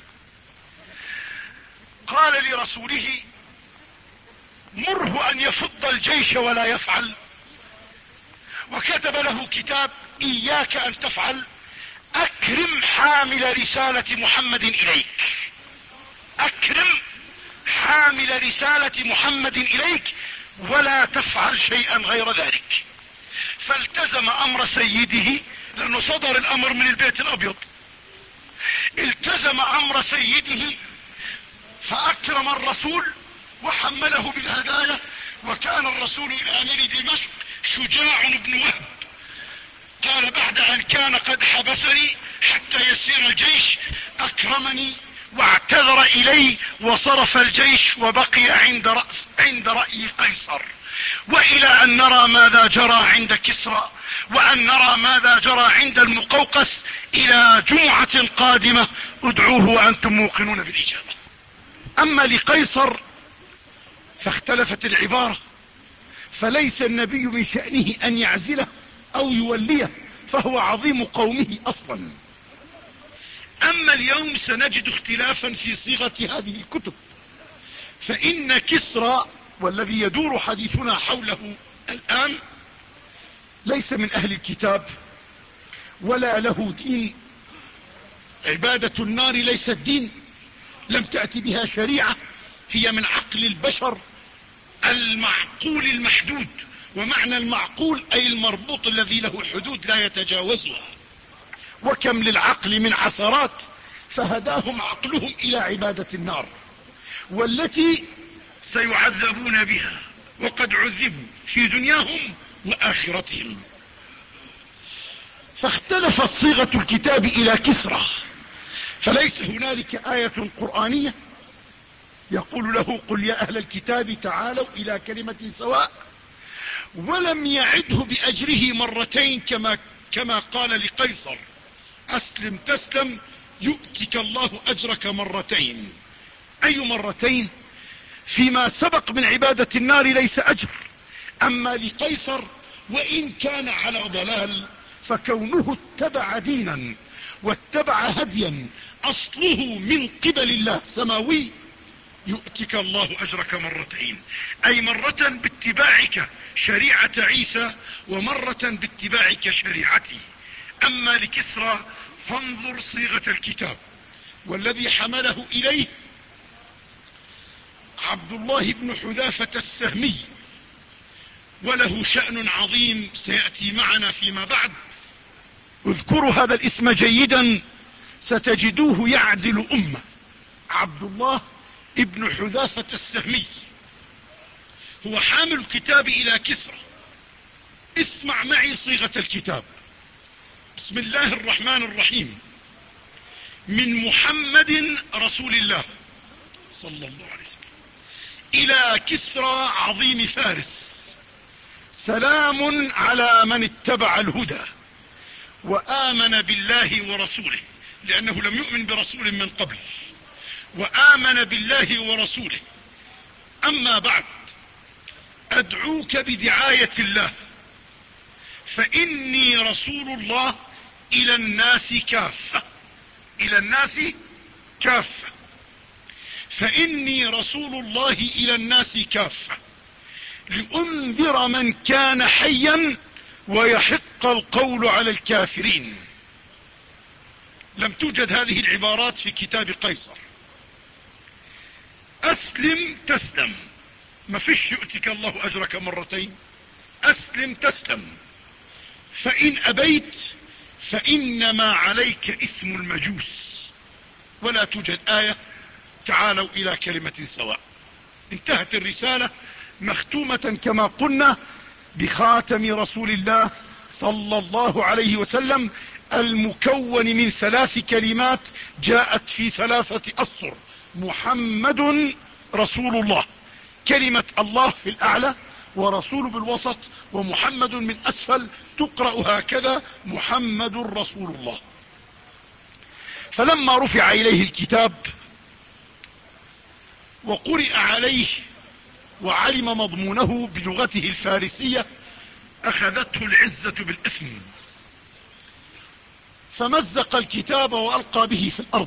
قال لرسوله: مره ان يفض الجيش ولا يفعل. وكتب له كتاب: اياك ان تفعل، اكرم حامل رسالة محمد اليك، اكرم حامل رسالة محمد اليك ولا تفعل شيئا غير ذلك. فالتزم امر سيده، لانه صدر الامر من البيت الابيض، التزم امر سيده فاكرم الرسول وحمله بالهدايا. وكان الرسول الى امير دمشق شجاع بن وهب، قال: بعد ان كان قد حبسني حتى يسير الجيش اكرمني واعتذر الي وصرف الجيش وبقي عند رأس عند رأي قيصر. والى ان نرى ماذا جرى عند كسرى، وان نرى ماذا جرى عند المقوقس، الى جمعة قادمة ادعوه وانتم موقنون بالاجابة. اما لقيصر فاختلفت العبارة، فليس النبي من شأنه ان يعزله او يوليه، فهو عظيم قومه اصلا. اما اليوم سنجد اختلافا في صيغة هذه الكتب، فإن كسرى والذي يدور حديثنا حوله الآن ليس من أهل الكتاب ولا له دين. عبادة النار ليست دين، لم تأتي بها شريعة، هي من عقل البشر المعقول المحدود. ومعنى المعقول أي المربوط الذي له حدود لا يتجاوزها. وكم للعقل من عثرات فهداهم عقلهم إلى عبادة النار، والتي سيعذبون بها وقد عذبوا في دنياهم وآخرتهم. فاختلفت صيغة الكتاب إلى كسرى، فليس هنالك آية قرآنية يقول له قل يا أهل الكتاب تعالوا إلى كلمة سواء، ولم يعده بأجره مرتين كما, كما قال لقيصر أسلم تسلم يؤتك الله أجرك مرتين. أي مرتين؟ فيما سبق من عبادة النار ليس أجر، أما لقيصر وإن كان على ضلال فكونه اتبع دينا واتبع هديا أصله من قبل الله سماوي يؤتك الله أجرك مرتين، أي مرة باتباعك شريعة عيسى ومرة باتباعك شريعتي. أما لكسرى فانظر صيغة الكتاب، والذي حمله إليه عبد الله بن حذافة السهمي، وله شأن عظيم سيأتي معنا فيما بعد. اذكروا هذا الاسم جيدا ستجدوه يعدل أمة. عبد الله ابن حذافة السهمي هو حامل الكتاب إلى كسرى. اسمع معي صيغة الكتاب. بسم الله الرحمن الرحيم. من محمد رسول الله صلى الله عليه وسلم إلى كسرى عظيم فارس، سلام على من اتبع الهدى وآمن بالله ورسوله، لأنه لم يؤمن برسول من قبل، وآمن بالله ورسوله. أما بعد، أدعوك بدعاية الله، فإني رسول الله إلى الناس كافة. إلى الناس كافة. فإني رسول الله إلى الناس كافة لأنذر من كان حيا ويحق القول على الكافرين. لم توجد هذه العبارات في كتاب قيصر. أسلم تسلم، ما فيش يؤتك الله أجرك مرتين. أسلم تسلم، فإن أبيت فإنما عليك إثم المجوس. ولا توجد آية تعالوا إلى كلمة سواء. انتهت الرسالة مختومة كما قلنا بخاتم رسول الله صلى الله عليه وسلم، المكون من ثلاث كلمات جاءت في ثلاثة أسطر: محمد رسول الله، كلمة الله في الأعلى ورسول بالوسط ومحمد من أسفل، تقرأ هكذا: محمد رسول الله. فلما رفع إليه الكتاب وقرئ عليه وعلم مضمونه بلغته الفارسية أخذته العزة بالإثم، فمزق الكتاب وألقى به في الأرض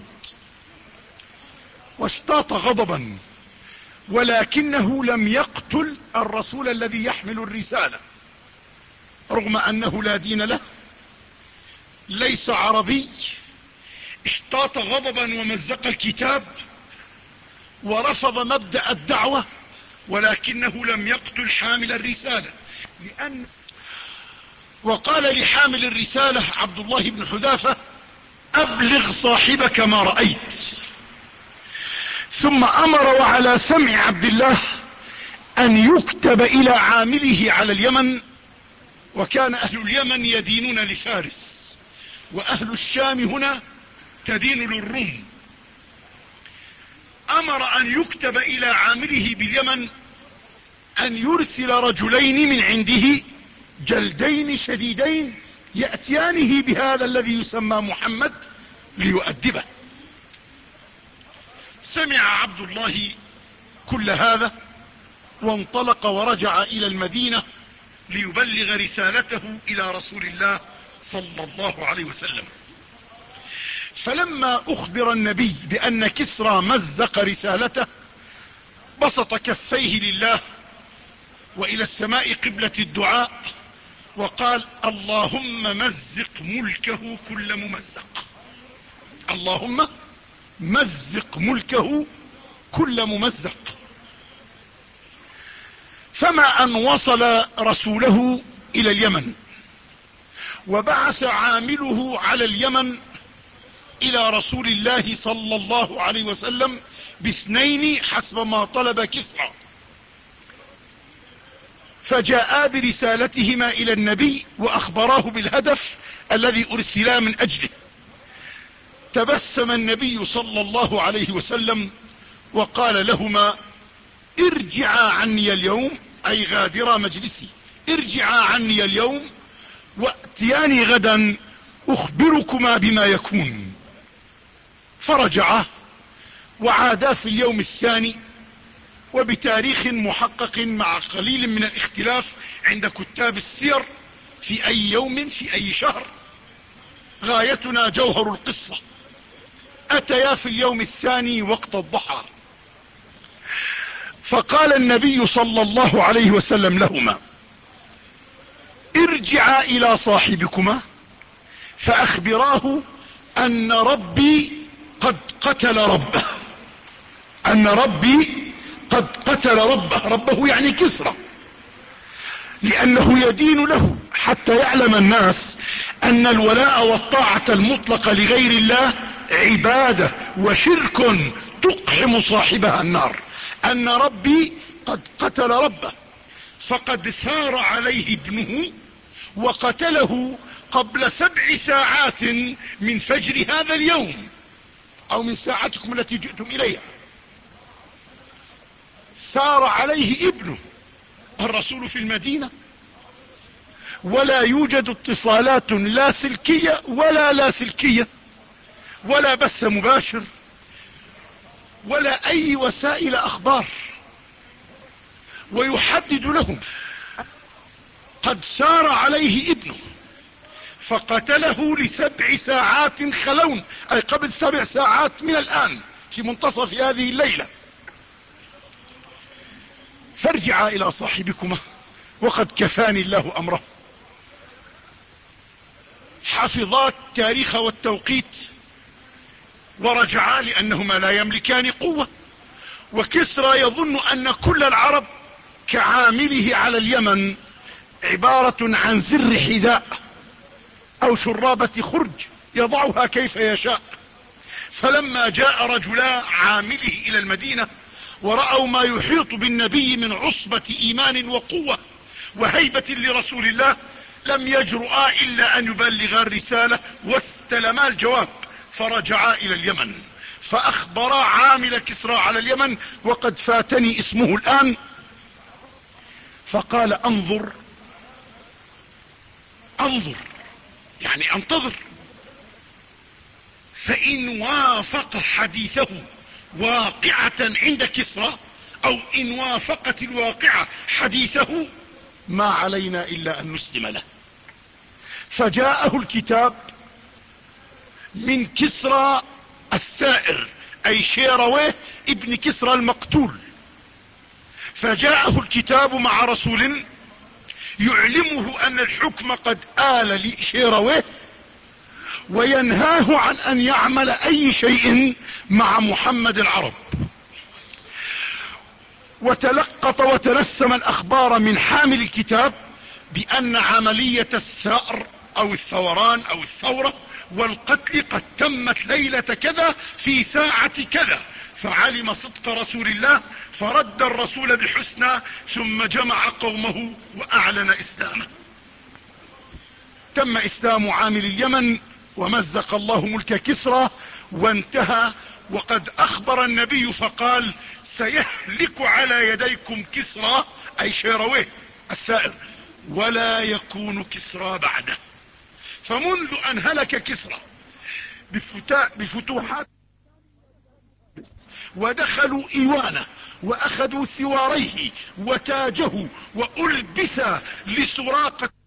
واشتاط غضبا، ولكنه لم يقتل الرسول الذي يحمل الرسالة، رغم أنه لا دين له، ليس عربي. اشتاط غضبا ومزق الكتاب ورفض مبدأ الدعوة، ولكنه لم يقتل حامل الرسالة. لأن وقال لحامل الرسالة عبد الله بن حذافة: أبلغ صاحبك ما رأيت. ثم أمر وعلى سمع عبد الله أن يكتب إلى عامله على اليمن، وكان أهل اليمن يدينون لفارس، وأهل الشام هنا تدين للروم. أمر أن يكتب إلى عامله باليمن أن يرسل رجلين من عنده جلدين شديدين يأتيانه بهذا الذي يسمى محمد ليؤدبه. سمع عبد الله كل هذا وانطلق ورجع إلى المدينة ليبلغ رسالته إلى رسول الله صلى الله عليه وسلم. فلما أخبر النبي بأن كسرى مزق رسالته بسط كفيه لله والى السماء قبلة الدعاء وقال اللهم مزق ملكه كل ممزق. اللهم مزق ملكه كل ممزق. فما ان وصل رسوله الى اليمن وبعث عامله على اليمن الى رسول الله صلى الله عليه وسلم باثنين حسب ما طلب كسرى، فجاءا برسالتهما الى النبي واخبراه بالهدف الذي ارسلا من اجله. تبسم النبي صلى الله عليه وسلم وقال لهما ارجعا عني اليوم، اي غادرا مجلسي، ارجعا عني اليوم واتياني غدا اخبركما بما يكون. فرجعا وعادا في اليوم الثاني، وبتاريخ محقق مع قليل من الاختلاف عند كتاب السير في اي يوم في اي شهر، غايتنا جوهر القصة. اتيا في اليوم الثاني وقت الضحى، فقال النبي صلى الله عليه وسلم لهما ارجعا الى صاحبكما فاخبراه ان ربي قد قتل ربه، ان ربي قد قتل ربه. ربه يعني كسرى، لانه يدين له حتى يعلم الناس ان الولاء والطاعة المطلقة لغير الله عبادة وشرك تقحم صاحبها النار. ان ربي قد قتل ربه، فقد ثار عليه ابنه وقتله قبل سبع ساعات من فجر هذا اليوم، او من ساعتكم التي جئتم اليها. ثار عليه ابنه. الرسول في المدينة ولا يوجد اتصالات لا سلكية ولا لاسلكية ولا بث مباشر ولا اي وسائل اخبار، ويحدد لهم قد سار عليه ابنه فقتله لسبع ساعات خلون، اي قبل سبع ساعات من الان في منتصف هذه الليلة. فارجعا الى صاحبكما وقد كفاني الله امره. حفظا التاريخ والتوقيت ورجعا لانهما لا يملكان قوة، وكسرى يظن ان كل العرب كعامله على اليمن عبارة عن زر حذاء او شرابة خرج يضعها كيف يشاء. فلما جاء رجلا عامله الى المدينة ورأوا ما يحيط بالنبي من عصبة ايمان وقوة وهيبة لرسول الله، لم يجرؤا الا ان يبلغا الرسالة واستلما الجواب، فرجعا الى اليمن فاخبرا عامل كسرى على اليمن وقد فاتني اسمه الان. فقال انظر انظر يعني انتظر، فان وافق حديثه واقعة عند كسرى او ان وافقت الواقعة حديثه ما علينا الا ان نسلم له. فجاءه الكتاب من كسرى الثائر، اي شيرويه ابن كسرى المقتول. فجاءه الكتاب مع رسول يعلمه ان الحكم قد آل لشيرويه وينهاه عن ان يعمل اي شيء مع محمد العرب. وتلقط وتنسم الاخبار من حامل الكتاب بان عملية الثأر او الثوران او الثورة والقتل قد تمت ليلة كذا في ساعة كذا، فعلم صدق رسول الله فرد الرسول بالحسنى ثم جمع قومه واعلن اسلامه. تم اسلام عامل اليمن ومزق الله ملك كسرى وانتهى. وقد اخبر النبي فقال سيهلك على يديكم كسرى، اي شيرويه الثائر، ولا يكون كسرى بعده. فمنذ ان هلك كسرى بفتوحات ودخلوا ايوانه واخذوا ثواريه وتاجه والبس لسراقة